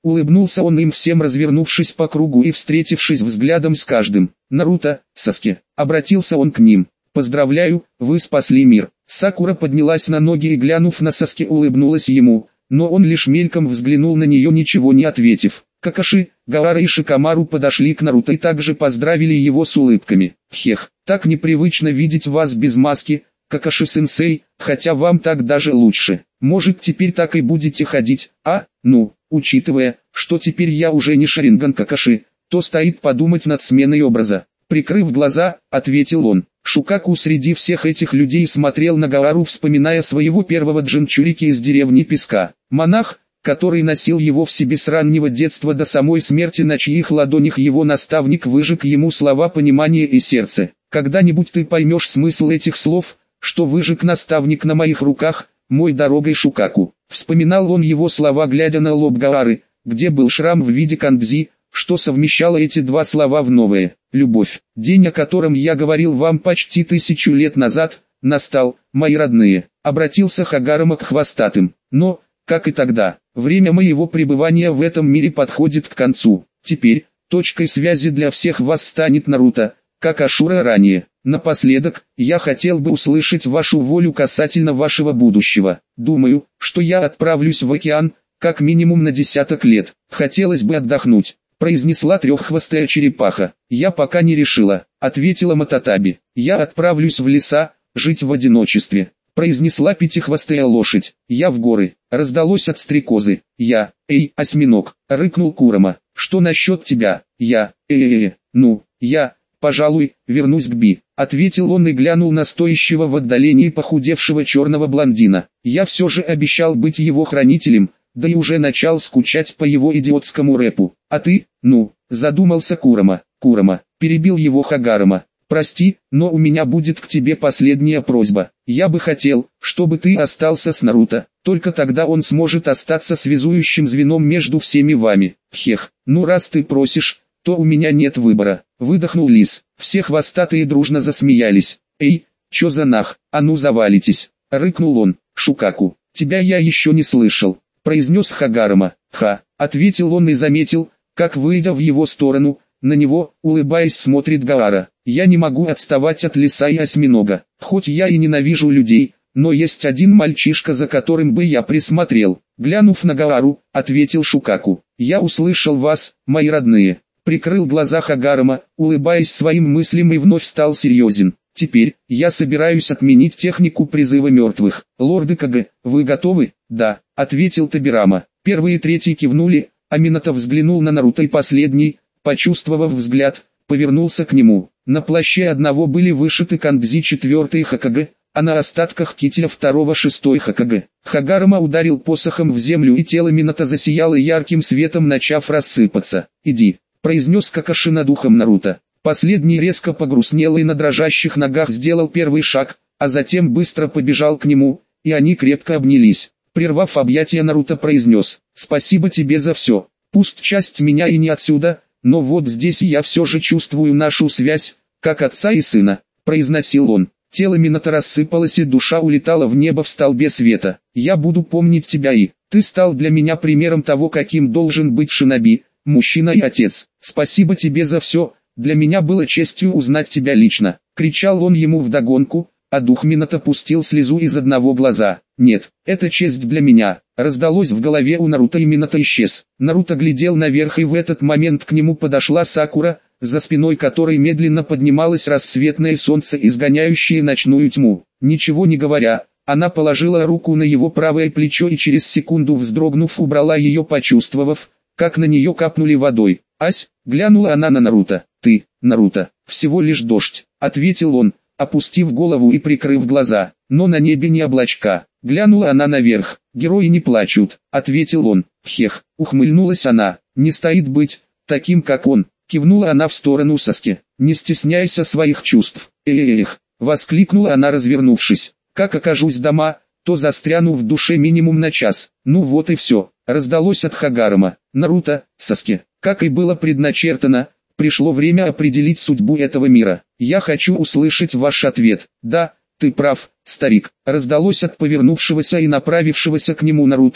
Улыбнулся он им всем, развернувшись по кругу и встретившись взглядом с каждым. Наруто, Саске, обратился он к ним. Поздравляю, вы спасли мир. Сакура поднялась на ноги и, глянув на Саске, улыбнулась ему, но он лишь мельком взглянул на нее, ничего не ответив. Какаши, Гаара и Шикамару подошли к Наруто и также поздравили его с улыбками. Хех, так непривычно видеть вас без маски, Какаши-сенсей, хотя вам так даже лучше. Может, теперь так и будете ходить, а? Ну, учитывая, что теперь я уже не Шаринган Какаши, то стоит подумать над сменой образа. Прикрыв глаза, ответил он. Шукаку среди всех этих людей смотрел на Гаару, вспоминая своего первого джинчурики из деревни Песка. Монах, который носил его в себе с раннего детства до самой смерти, на чьих ладонях его наставник выжег ему слова понимания и сердце. Когда-нибудь ты поймешь смысл этих слов, что выжег наставник на моих руках, мой дорогой Шукаку. Вспоминал он его слова, глядя на лоб Гаары, где был шрам в виде кандзи, что совмещало эти два слова в новое. Любовь. День, о котором я говорил вам почти тысячу лет назад, настал, мои родные. Обратился Хагарама к хвостатым. Но, как и тогда, время моего пребывания в этом мире подходит к концу. Теперь, точкой связи для всех вас станет Наруто, как Ашура ранее. Напоследок, я хотел бы услышать вашу волю касательно вашего будущего. Думаю, что я отправлюсь в океан, как минимум на десяток лет. Хотелось бы отдохнуть, произнесла треххвостая черепаха. Я пока не решила, ответила Мататаби. Я отправлюсь в леса, жить в одиночестве, произнесла пятихвостая лошадь. Я в горы, раздалось от стрекозы. Я, эй, осьминог, рыкнул Курама. Что насчет тебя? Я, э-э-э, ну, я, пожалуй, вернусь к Би, ответил он и глянул на стоящего в отдалении похудевшего черного блондина. Я все же обещал быть его хранителем, да и уже начал скучать по его идиотскому рэпу. А ты, ну, задумался Курама. Курама, перебил его Хагарама. Прости, но у меня будет к тебе последняя просьба. Я бы хотел, чтобы ты остался с Наруто, только тогда он сможет остаться связующим звеном между всеми вами. Хех, ну раз ты просишь, то у меня нет выбора. Выдохнул лис. Все хвостатые дружно засмеялись. Эй, чё за нах, а ну завалитесь, рыкнул он. Шукаку, тебя я еще не слышал, произнес Хагарама. Ха, ответил он и заметил, как, выйдя в его сторону, на него, улыбаясь, смотрит Гаара. Я не могу отставать от лиса и осьминога. Хоть я и ненавижу людей, но есть один мальчишка, за которым бы я присмотрел. Глянув на Гаару, ответил Шукаку. Я услышал вас, мои родные. Прикрыл глаза Хагарама, улыбаясь своим мыслям, и вновь стал серьезен. Теперь, я собираюсь отменить технику призыва мертвых. Лорды Кагэ, вы готовы? Да, ответил Табирама. Первые и третий кивнули, а Минато взглянул на Наруто, и последний, почувствовав взгляд, повернулся к нему. На плаще одного были вышиты кандзи четвертый Хокаге, а на остатках кителя второго шестой Хокаге. Хагарама ударил посохом в землю, и тело Минато засияло ярким светом, начав рассыпаться. «Иди», произнес Какаши над ухом Наруто. Последний резко погрустнел и на дрожащих ногах сделал первый шаг, а затем быстро побежал к нему, и они крепко обнялись. Прервав объятия, Наруто произнес: «Спасибо тебе за все. Пусть часть меня и не отсюда, но вот здесь я все же чувствую нашу связь, как отца и сына», произносил он. Тело Минато рассыпалось, и душа улетала в небо в столбе света. «Я буду помнить тебя, и ты стал для меня примером того, каким должен быть шиноби, мужчина и отец. Спасибо тебе за все, для меня было честью узнать тебя лично», кричал он ему вдогонку, а дух Минато пустил слезу из одного глаза. «Нет, это честь для меня», раздалось в голове у Наруто, и Минато исчез. Наруто глядел наверх, и в этот момент к нему подошла Сакура, за спиной которой медленно поднималось рассветное солнце, изгоняющее ночную тьму. Ничего не говоря, она положила руку на его правое плечо и через секунду, вздрогнув, убрала ее, почувствовав, как на нее капнули водой. «Ась», глянула она на Наруто. «Ты, Наруто, всего лишь дождь», ответил он, опустив голову и прикрыв глаза. Но на небе не облачка. Глянула она наверх. «Герои не плачут», ответил он. «Хех», ухмыльнулась она, «не стоит быть таким, как он». Кивнула она в сторону Саске. «Не стесняйся своих чувств». «Эх», воскликнула она, развернувшись. «Как окажусь дома, то застряну в душе минимум на час». «Ну вот и все», раздалось от Хагарама. «Наруто, Саске, как и было предначертано, пришло время определить судьбу этого мира. Я хочу услышать ваш ответ». «Да, ты прав, старик», раздалось от повернувшегося и направившегося к нему Наруто,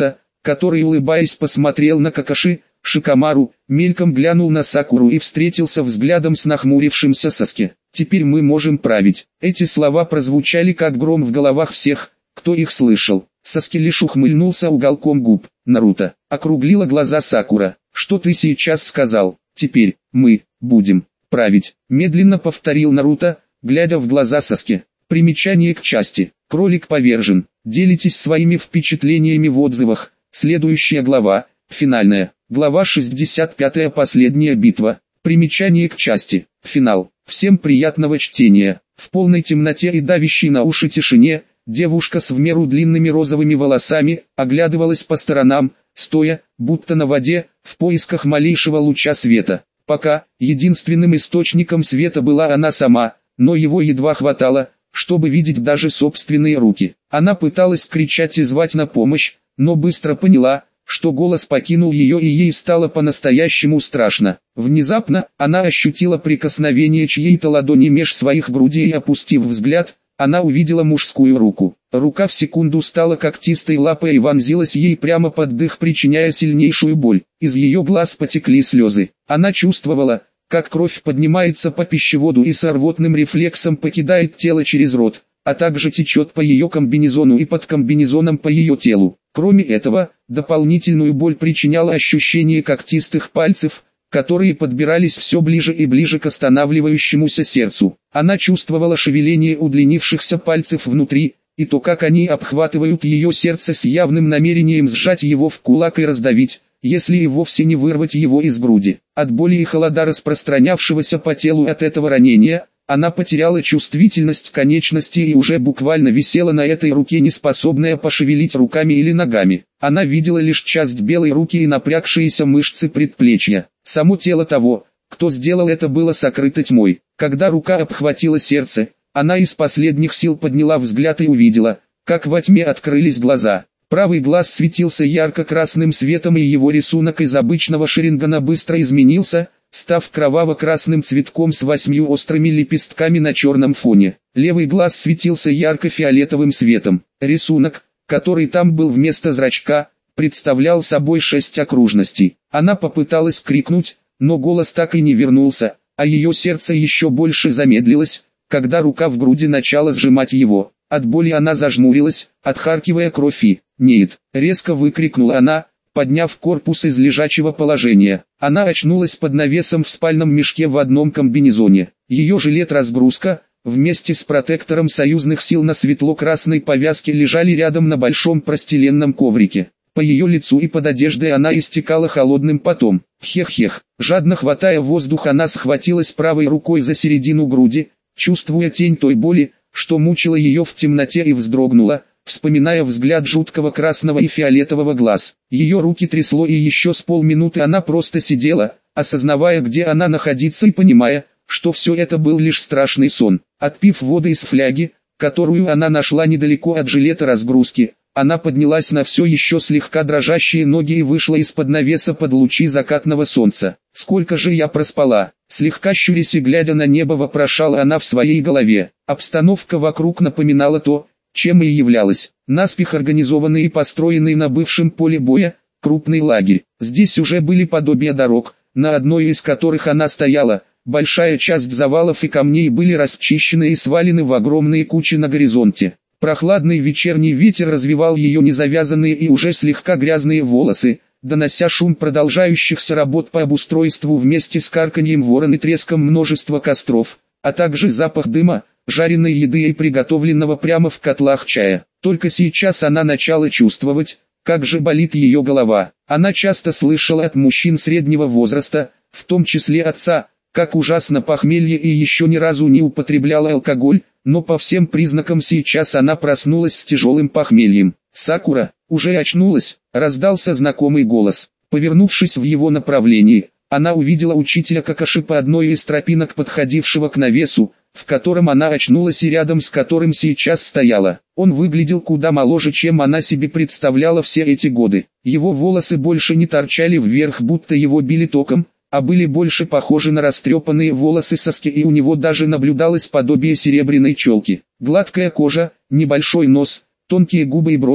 который, улыбаясь, посмотрел на Какаши, Шикамару, мельком глянул на Сакуру и встретился взглядом с нахмурившимся Саске. «Теперь мы можем править». Эти слова прозвучали как гром в головах всех, кто их слышал. Саске лишь ухмыльнулся уголком губ. «Наруто», — округлила глаза Сакура. «Что ты сейчас сказал? Теперь мы будем править», — медленно повторил Наруто, глядя в глаза Саске. Примечание к части. Кролик повержен. Делитесь своими впечатлениями в отзывах. Следующая глава, финальная. Глава шестьдесят пять. Последняя битва. Примечание к части. Финал. Всем приятного чтения. В полной темноте и давящей на уши тишине, девушка с в меру длинными розовыми волосами оглядывалась по сторонам, стоя, будто на воде, в поисках малейшего луча света. Пока единственным источником света была она сама, но его едва хватало, чтобы видеть даже собственные руки. Она пыталась кричать и звать на помощь, но быстро поняла, что голос покинул ее и ей стало по-настоящему страшно. Внезапно, она ощутила прикосновение чьей-то ладони меж своих грудей и, опустив взгляд, она увидела мужскую руку. Рука в секунду стала когтистой лапой и вонзилась ей прямо под дых, причиняя сильнейшую боль. Из ее глаз потекли слезы. Она чувствовала, как кровь поднимается по пищеводу и с рвотным рефлексом покидает тело через рот, а также течет по ее комбинезону и под комбинезоном по ее телу. Кроме этого, дополнительную боль причиняло ощущение когтистых пальцев, которые подбирались все ближе и ближе к останавливающемуся сердцу. Она чувствовала шевеление удлинившихся пальцев внутри, и то, как они обхватывают ее сердце с явным намерением сжать его в кулак и раздавить, если и вовсе не вырвать его из груди. От боли и холода, распространявшегося по телу от этого ранения, она потеряла чувствительность конечностей и уже буквально висела на этой руке, не способная пошевелить руками или ногами. Она видела лишь часть белой руки и напрягшиеся мышцы предплечья. Само тело того, кто сделал это, было сокрыто тьмой. Когда рука обхватила сердце, она из последних сил подняла взгляд и увидела, как во тьме открылись глаза. Правый глаз светился ярко-красным светом, и его рисунок из обычного шарингана быстро изменился, став кроваво-красным цветком с восьмью острыми лепестками на черном фоне. Левый глаз светился ярко-фиолетовым светом. Рисунок, который там был вместо зрачка, представлял собой шесть окружностей. Она попыталась крикнуть, но голос так и не вернулся, а ее сердце еще больше замедлилось, когда рука в груди начала сжимать его. От боли она зажмурилась, отхаркивая кровь и «нет!» резко выкрикнула она, подняв корпус из лежачего положения. Она очнулась под навесом в спальном мешке в одном комбинезоне. Ее жилет-разгрузка, вместе с протектором союзных сил на светло-красной повязке, лежали рядом на большом простеленном коврике. По ее лицу и под одеждой она истекала холодным потом. Хех-хех. Жадно хватая воздух, она схватилась правой рукой за середину груди, чувствуя тень той боли, что мучила ее в темноте, и вздрогнула, вспоминая взгляд жуткого красного и фиолетового глаз. Ее руки трясло, и еще с полминуты она просто сидела, осознавая, где она находится, и понимая, что все это был лишь страшный сон. Отпив воды из фляги, которую она нашла недалеко от жилета разгрузки, она поднялась на все еще слегка дрожащие ноги и вышла из-под навеса под лучи закатного солнца. «Сколько же я проспала?» Слегка щурясь и глядя на небо, вопрошала она в своей голове. Обстановка вокруг напоминала то, чем и являлась. Наспех организованный и построенный на бывшем поле боя, крупный лагерь. Здесь уже были подобия дорог, на одной из которых она стояла. Большая часть завалов и камней были расчищены и свалены в огромные кучи на горизонте. Прохладный вечерний ветер развивал ее незавязанные и уже слегка грязные волосы, донося шум продолжающихся работ по обустройству вместе с карканьем ворон и треском множества костров, а также запах дыма, жареной еды и приготовленного прямо в котлах чая. Только сейчас она начала чувствовать, как же болит ее голова. Она часто слышала от мужчин среднего возраста, в том числе отца, как ужасно похмелье, и еще ни разу не употребляла алкоголь, но по всем признакам сейчас она проснулась с тяжелым похмельем. «Сакура, уже очнулась?» — раздался знакомый голос. Повернувшись в его направлении, она увидела учителя Какаши по одной из тропинок, подходившего к навесу, в котором она очнулась и рядом с которым сейчас стояла. Он выглядел куда моложе, чем она себе представляла все эти годы. Его волосы больше не торчали вверх, будто его били током, а были больше похожи на растрепанные волосы Саски, и у него даже наблюдалось подобие серебряной челки. Гладкая кожа, небольшой нос, тонкие губы и брови,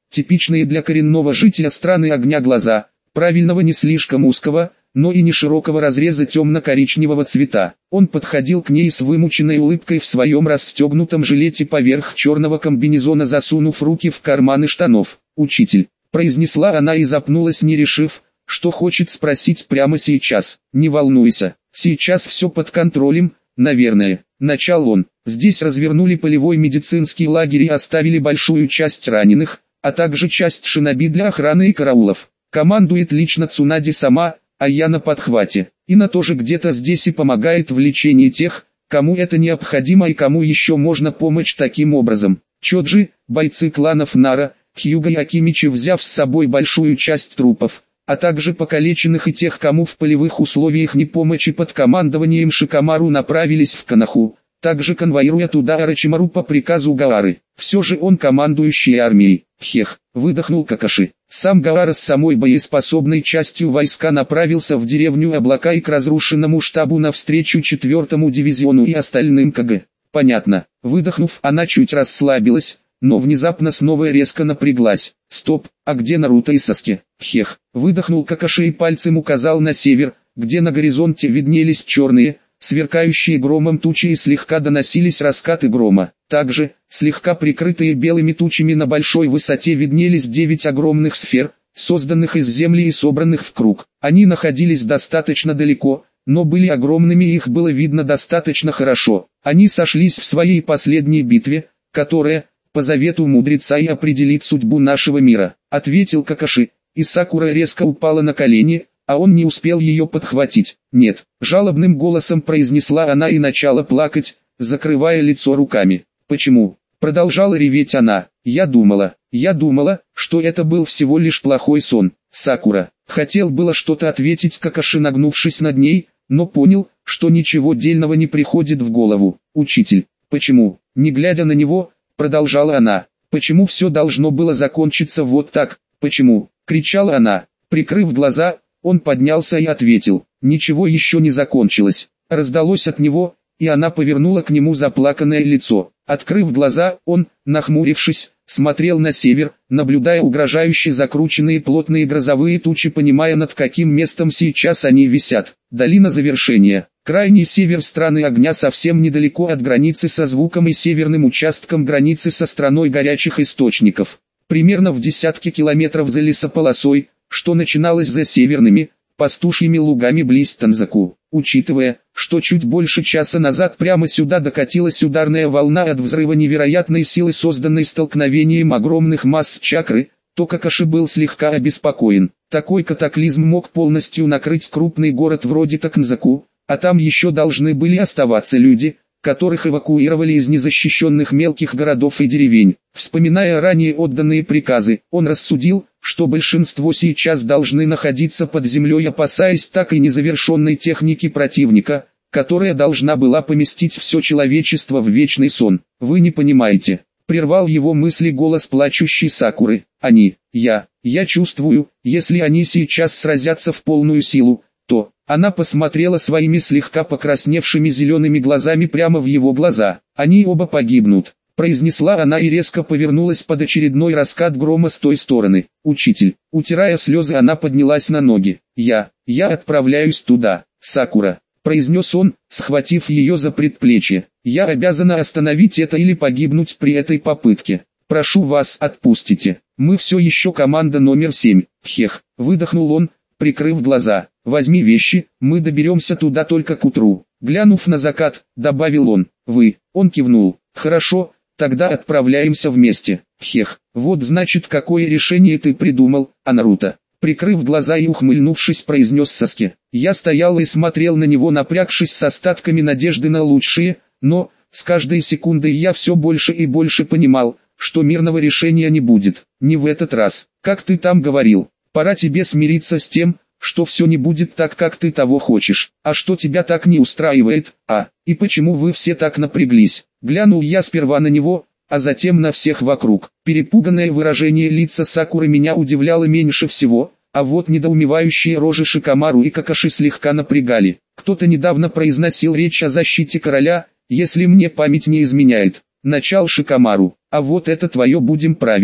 типичные для коренного жителя страны огня глаза, правильного не слишком узкого, но и не широкого разреза темно-коричневого цвета. Он подходил к ней с вымученной улыбкой в своем расстегнутом жилете поверх черного комбинезона, засунув руки в карманы штанов. «Учитель», — произнесла она и запнулась, не решив, что хочет спросить прямо сейчас. «Не волнуйся, сейчас все под контролем, наверное», — начал он. «Здесь развернули полевой медицинский лагерь и оставили большую часть раненых, а также часть шиноби для охраны и караулов. Командует лично Цунади сама, а я на подхвате. Ина тоже где-то здесь и помогает в лечении тех, кому это необходимо и кому еще можно помочь таким образом. Чоджи, бойцы кланов Нара, Хьюга и Акимичи, взяв с собой большую часть трупов, а также покалеченных и тех, кому в полевых условиях не помощи, под командованием Шикамару направились в Канаху, также конвоируя туда Орочимару по приказу Гаары. Все же он командующий армией. Хех, выдохнул Какаши. Сам Гаара с самой боеспособной частью войска направился в деревню Облака и к разрушенному штабу навстречу четвертому дивизиону и остальным КГ. Понятно. Выдохнув, она чуть расслабилась, но внезапно снова резко напряглась. Стоп, а где Наруто и Саски? Хех, выдохнул Какаши и пальцем указал на север, где на горизонте виднелись черные, сверкающие громом тучи и слегка доносились раскаты грома. Также, слегка прикрытые белыми тучами, на большой высоте виднелись девять огромных сфер, созданных из земли и собранных в круг. Они находились достаточно далеко, но были огромными и их было видно достаточно хорошо. Они сошлись в своей последней битве, которая, по завету мудреца, и определит судьбу нашего мира, ответил Какаши, и Сакура резко упала на колени, а он не успел ее подхватить. «Нет», — жалобным голосом произнесла она и начала плакать, закрывая лицо руками. «Почему?» — продолжала реветь она. «Я думала, я думала, что это был всего лишь плохой сон». Сакура хотел было что-то ответить Какаши, нагнувшись над ней, но понял, что ничего дельного не приходит в голову. «Учитель, почему?» Не глядя на него, продолжала она. «Почему все должно было закончиться вот так? Почему?» — кричала она. Прикрыв глаза, он поднялся и ответил. «Ничего еще не закончилось». Раздалось от него, и она повернула к нему заплаканное лицо. Открыв глаза, он, нахмурившись, смотрел на север, наблюдая угрожающе закрученные плотные грозовые тучи, понимая, над каким местом сейчас они висят. Долина завершения. Крайний север страны огня, совсем недалеко от границы со звуком и северным участком границы со страной горячих источников. Примерно в десятке километров за лесополосой, что начиналось за северными, пастушьими лугами близ Танзаку. Учитывая, что чуть больше часа назад прямо сюда докатилась ударная волна от взрыва невероятной силы, созданной столкновением огромных масс чакры, то Какаши был слегка обеспокоен. Такой катаклизм мог полностью накрыть крупный город вроде Танзаку, а там еще должны были оставаться люди, которых эвакуировали из незащищенных мелких городов и деревень. Вспоминая ранее отданные приказы, он рассудил, что большинство сейчас должны находиться под землей, опасаясь так и незавершенной техники противника, которая должна была поместить все человечество в вечный сон. «Вы не понимаете», — прервал его мысли голос плачущей Сакуры. «Они, я, я чувствую, если они сейчас сразятся в полную силу, то...» Она посмотрела своими слегка покрасневшими зелеными глазами прямо в его глаза. «Они оба погибнут», — произнесла она и резко повернулась под очередной раскат грома с той стороны. «Учитель», утирая слезы, она поднялась на ноги. «Я, я отправляюсь туда, Сакура», — произнес он, схватив ее за предплечье. «Я обязана остановить это или погибнуть при этой попытке. Прошу вас, отпустите. Мы все еще команда номер семь». «Хех», — выдохнул он, прикрыв глаза. «Возьми вещи, мы доберемся туда только к утру». Глянув на закат, добавил он. «Вы». Он кивнул. «Хорошо, тогда отправляемся вместе». «Хех, вот значит какое решение ты придумал, а Наруто». Прикрыв глаза и ухмыльнувшись, произнес Саски. Я стоял и смотрел на него, напрягшись с остатками надежды на лучшее, но, с каждой секундой я все больше и больше понимал, что мирного решения не будет. Не в этот раз. Как ты там говорил, пора тебе смириться с тем, что все не будет так, как ты того хочешь. А что тебя так не устраивает, а, и почему вы все так напряглись? Глянул я сперва на него, а затем на всех вокруг. Перепуганное выражение лица Сакуры меня удивляло меньше всего, а вот недоумевающие рожи Шикамару и Какаши слегка напрягали. Кто-то недавно произносил речь о защите короля, если мне память не изменяет. Начал Шикамару, а вот это твое будем править.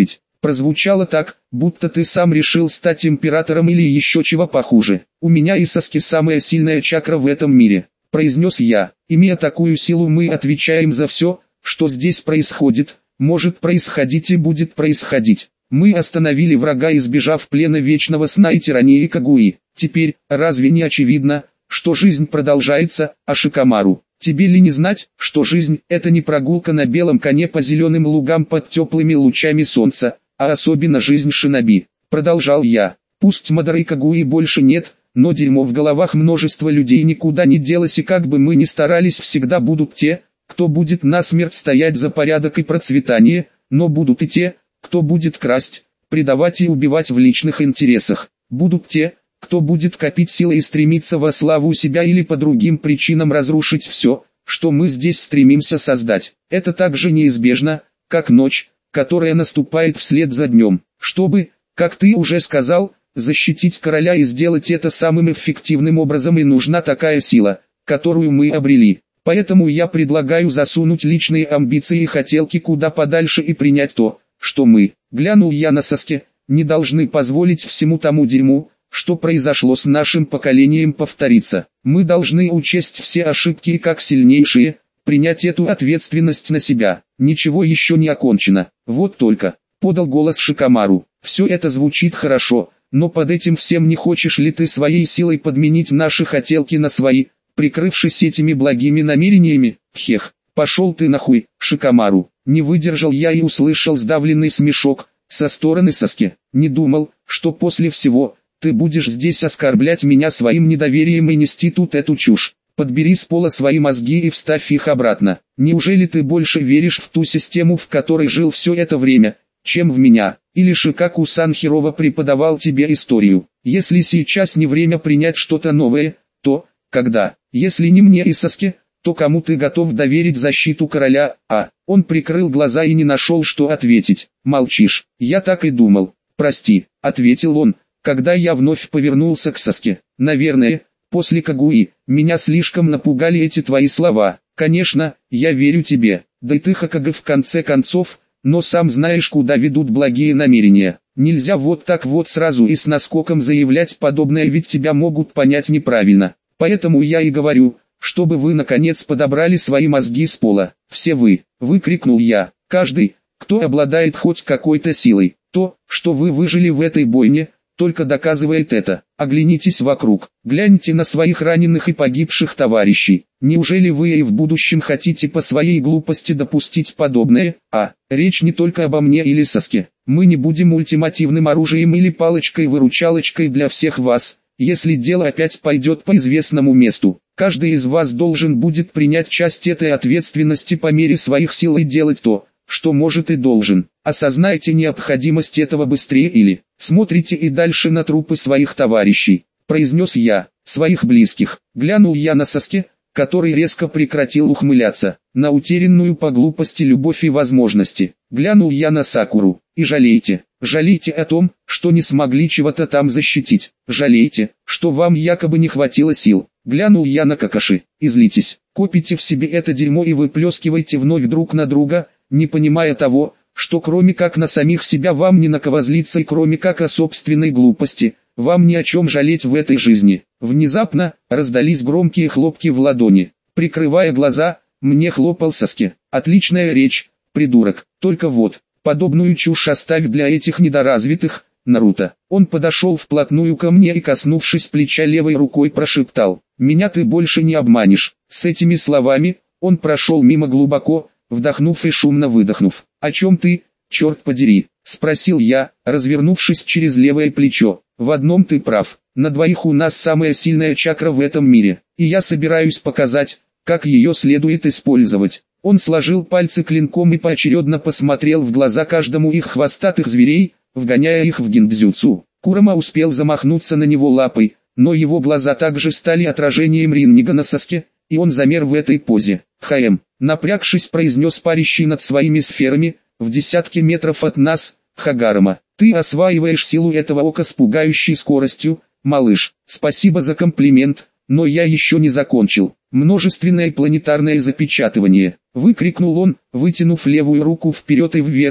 Прозвучало так, будто ты сам решил стать императором или еще чего похуже. У меня и Саски самая сильная чакра в этом мире, произнес я. Имея такую силу, мы отвечаем за все, что здесь происходит, может происходить и будет происходить. Мы остановили врага, избежав плена вечного сна и тирании Кагуи. Теперь, разве не очевидно, что жизнь продолжается, а Шикамару? Тебе ли не знать, что жизнь – это не прогулка на белом коне по зеленым лугам под теплыми лучами солнца, а особенно жизнь шиноби? Продолжал я. Пусть Мадара и Кагуи больше нет, но дерьмо в головах множества людей никуда не делось, и как бы мы ни старались, всегда будут те, кто будет насмерть стоять за порядок и процветание, но будут и те, кто будет красть, предавать и убивать в личных интересах. Будут те, кто будет копить силы и стремиться во славу себя или по другим причинам разрушить все, что мы здесь стремимся создать. Это так же неизбежно, как ночь, которая наступает вслед за днем. Чтобы, как ты уже сказал, защитить короля и сделать это самым эффективным образом, и нужна такая сила, которую мы обрели. Поэтому я предлагаю засунуть личные амбиции и хотелки куда подальше и принять то, что мы, глянул я на Саски, не должны позволить всему тому дерьму, что произошло с нашим поколением, повториться. Мы должны учесть все ошибки и, как сильнейшие, принять эту ответственность на себя. Ничего еще не окончено. Вот только, подал голос Шикамару. Все это звучит хорошо, но под этим всем не хочешь ли ты своей силой подменить наши хотелки на свои, прикрывшись этими благими намерениями? Хех, пошел ты нахуй, Шикамару. Не выдержал я и услышал сдавленный смешок со стороны Саски. Не думал, что после всего ты будешь здесь оскорблять меня своим недоверием и нести тут эту чушь. Подбери с пола свои мозги и вставь их обратно. Неужели ты больше веришь в ту систему, в которой жил все это время, чем в меня? Или Шикаку-сан херово преподавал тебе историю? Если сейчас не время принять что-то новое, то, когда? Если не мне и Саске, то кому ты готов доверить защиту короля? А, он прикрыл глаза и не нашел, что ответить. Молчишь, я так и думал. Прости, ответил он, когда я вновь повернулся к Саске. Наверное, после Кагуи, меня слишком напугали эти твои слова. Конечно, я верю тебе, да и ты Хокаге в конце концов, но сам знаешь, куда ведут благие намерения. Нельзя вот так вот сразу и с наскоком заявлять подобное, ведь тебя могут понять неправильно. Поэтому я и говорю, чтобы вы наконец подобрали свои мозги с пола. Все вы, выкрикнул я, каждый, кто обладает хоть какой-то силой. То, что вы выжили в этой бойне, только доказывает это. Оглянитесь вокруг, гляньте на своих раненых и погибших товарищей. Неужели вы и в будущем хотите по своей глупости допустить подобное? А, речь не только обо мне или Саске. Мы не будем ультимативным оружием или палочкой-выручалочкой для всех вас, если дело опять пойдет по известному месту. Каждый из вас должен будет принять часть этой ответственности по мере своих сил и делать то, что может и должен. Осознайте необходимость этого быстрее или смотрите и дальше на трупы своих товарищей, произнес я, своих близких. Глянул я на Саске, который резко прекратил ухмыляться, на утерянную по глупости любовь и возможности. Глянул я на Сакуру, и жалейте, жалейте о том, что не смогли чего-то там защитить, жалейте, что вам якобы не хватило сил. Глянул я на Какаши, и злитесь, копите в себе это дерьмо и выплескивайте вновь друг на друга, не понимая того, что кроме как на самих себя вам не на кого злиться, и кроме как о собственной глупости, вам ни о чем жалеть в этой жизни. Внезапно раздались громкие хлопки в ладони. Прикрывая глаза, мне хлопал Саске. Отличная речь, придурок. Только вот, подобную чушь оставь для этих недоразвитых, Наруто. Он подошел вплотную ко мне и, коснувшись плеча левой рукой, прошептал: «Меня ты больше не обманешь». С этими словами, он прошел мимо, глубоко вдохнув и шумно выдохнув. «О чем ты, черт подери?» — спросил я, развернувшись через левое плечо. «В одном ты прав. На двоих у нас самая сильная чакра в этом мире, и я собираюсь показать, как ее следует использовать». Он сложил пальцы клинком и поочередно посмотрел в глаза каждому их хвостатых зверей, вгоняя их в гиндзюцу. Курама успел замахнуться на него лапой, но его глаза также стали отражением Риннига на Саске, и он замер в этой позе. «Хаэм», напрягшись, произнес парящий над своими сферами, в десятке метров от нас, Хагарама. «Ты осваиваешь силу этого ока с пугающей скоростью, малыш. Спасибо за комплимент, но я еще не закончил». «Множественное планетарное запечатывание», — выкрикнул он, вытянув левую руку вперед и вверх,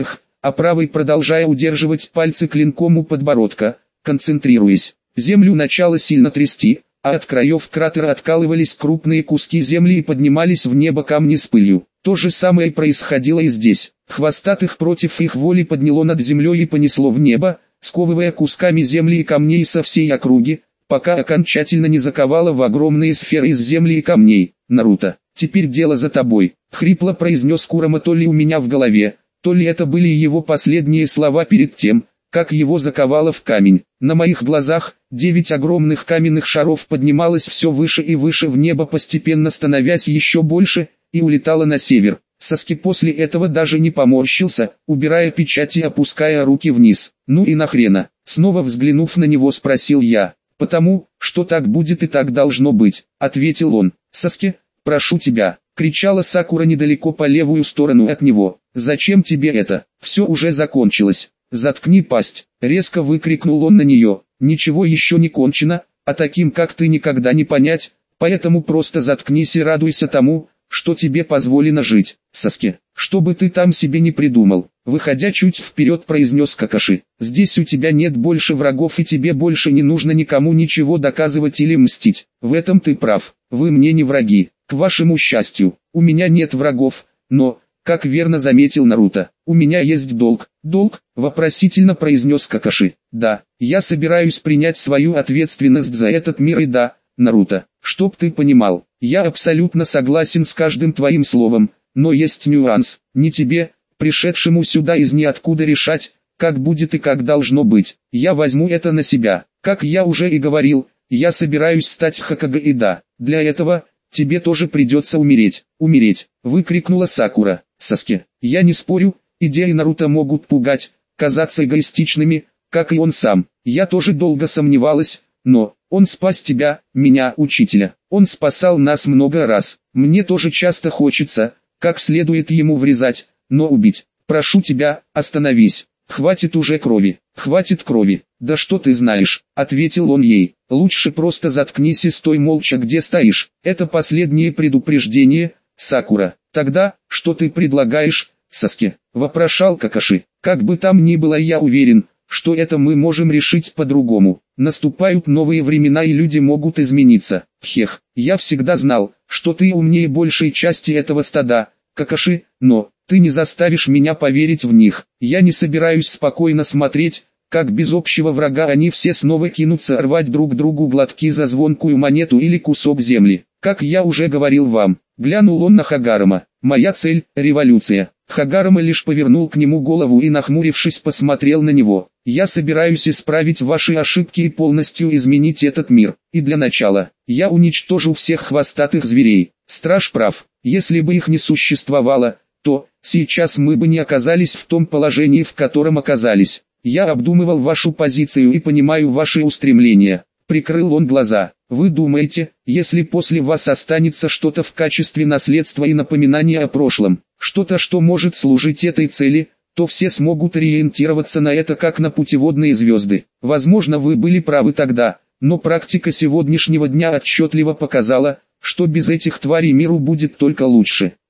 а правой продолжая удерживать пальцы клинком у подбородка, концентрируясь. Землю начало сильно трясти, а от краев кратера откалывались крупные куски земли и поднимались в небо камни с пылью. То же самое происходило и здесь. Хвостатых против их воли подняло над землей и понесло в небо, сковывая кусками земли и камней со всей округи, пока окончательно не заковало в огромные сферы из земли и камней. «Наруто, теперь дело за тобой», — хрипло произнес Курама то ли у меня в голове, то ли это были его последние слова перед тем, как его заковало в камень. На моих глазах, девять огромных каменных шаров поднималось все выше и выше в небо, постепенно становясь еще больше, и улетало на север. Саски после этого даже не поморщился, убирая печать и опуская руки вниз. «Ну и нахрена?» Снова взглянув на него, спросил я. «Потому, что так будет и так должно быть», — ответил он. «Саски, прошу тебя», — кричала Сакура недалеко по левую сторону от него. «Зачем тебе это? Все уже закончилось. Заткни пасть», — резко выкрикнул он на нее. «Ничего еще не кончено, а таким как ты никогда не понять, поэтому просто заткнись и радуйся тому, что тебе позволено жить, Саски. Что бы ты там себе не придумал», — выходя чуть вперед, произнес Какаши. «Здесь у тебя нет больше врагов и тебе больше не нужно никому ничего доказывать или мстить. В этом ты прав, вы мне не враги. К вашему счастью, у меня нет врагов, но, как верно заметил Наруто, у меня есть долг». «Долг?» — вопросительно произнес Какаши. «Да, я собираюсь принять свою ответственность за этот мир и да, Наруто, чтоб ты понимал, я абсолютно согласен с каждым твоим словом, но есть нюанс, не тебе, пришедшему сюда из ниоткуда, решать, как будет и как должно быть. Я возьму это на себя. Как я уже и говорил, я собираюсь стать Хокаге и да, для этого тебе тоже придется умереть». «Умереть!» — выкрикнула Сакура. «Саски, я не спорю, идеи Наруто могут пугать, казаться эгоистичными, как и он сам. Я тоже долго сомневалась, но он спас тебя, меня, учителя. Он спасал нас много раз. Мне тоже часто хочется, как следует ему врезать, но убить. Прошу тебя, остановись. Хватит уже крови, хватит крови». «Да что ты знаешь», — ответил он ей. «Лучше просто заткнись и стой молча, где стоишь. Это последнее предупреждение, Сакура». «Тогда, что ты предлагаешь, Саски?» — вопрошал Какаши. «Как бы там ни было, я уверен, что это мы можем решить по-другому. Наступают новые времена и люди могут измениться. Хех, я всегда знал, что ты умнее большей части этого стада, Какаши, но ты не заставишь меня поверить в них. Я не собираюсь спокойно смотреть, как без общего врага они все снова кинутся рвать друг другу глотки за звонкую монету или кусок земли. Как я уже говорил вам», — глянул он на Хагарама. «Моя цель — революция». Хагарама лишь повернул к нему голову и, нахмурившись, посмотрел на него. «Я собираюсь исправить ваши ошибки и полностью изменить этот мир. И для начала, я уничтожу всех хвостатых зверей». Страж прав. Если бы их не существовало, то сейчас мы бы не оказались в том положении, в котором оказались. Я обдумывал вашу позицию и понимаю ваши устремления. Прикрыл он глаза. «Вы думаете, если после вас останется что-то в качестве наследства и напоминания о прошлом, что-то, что может служить этой цели, то все смогут ориентироваться на это как на путеводные звезды? Возможно, вы были правы тогда, но практика сегодняшнего дня отчетливо показала, что без этих тварей миру будет только лучше.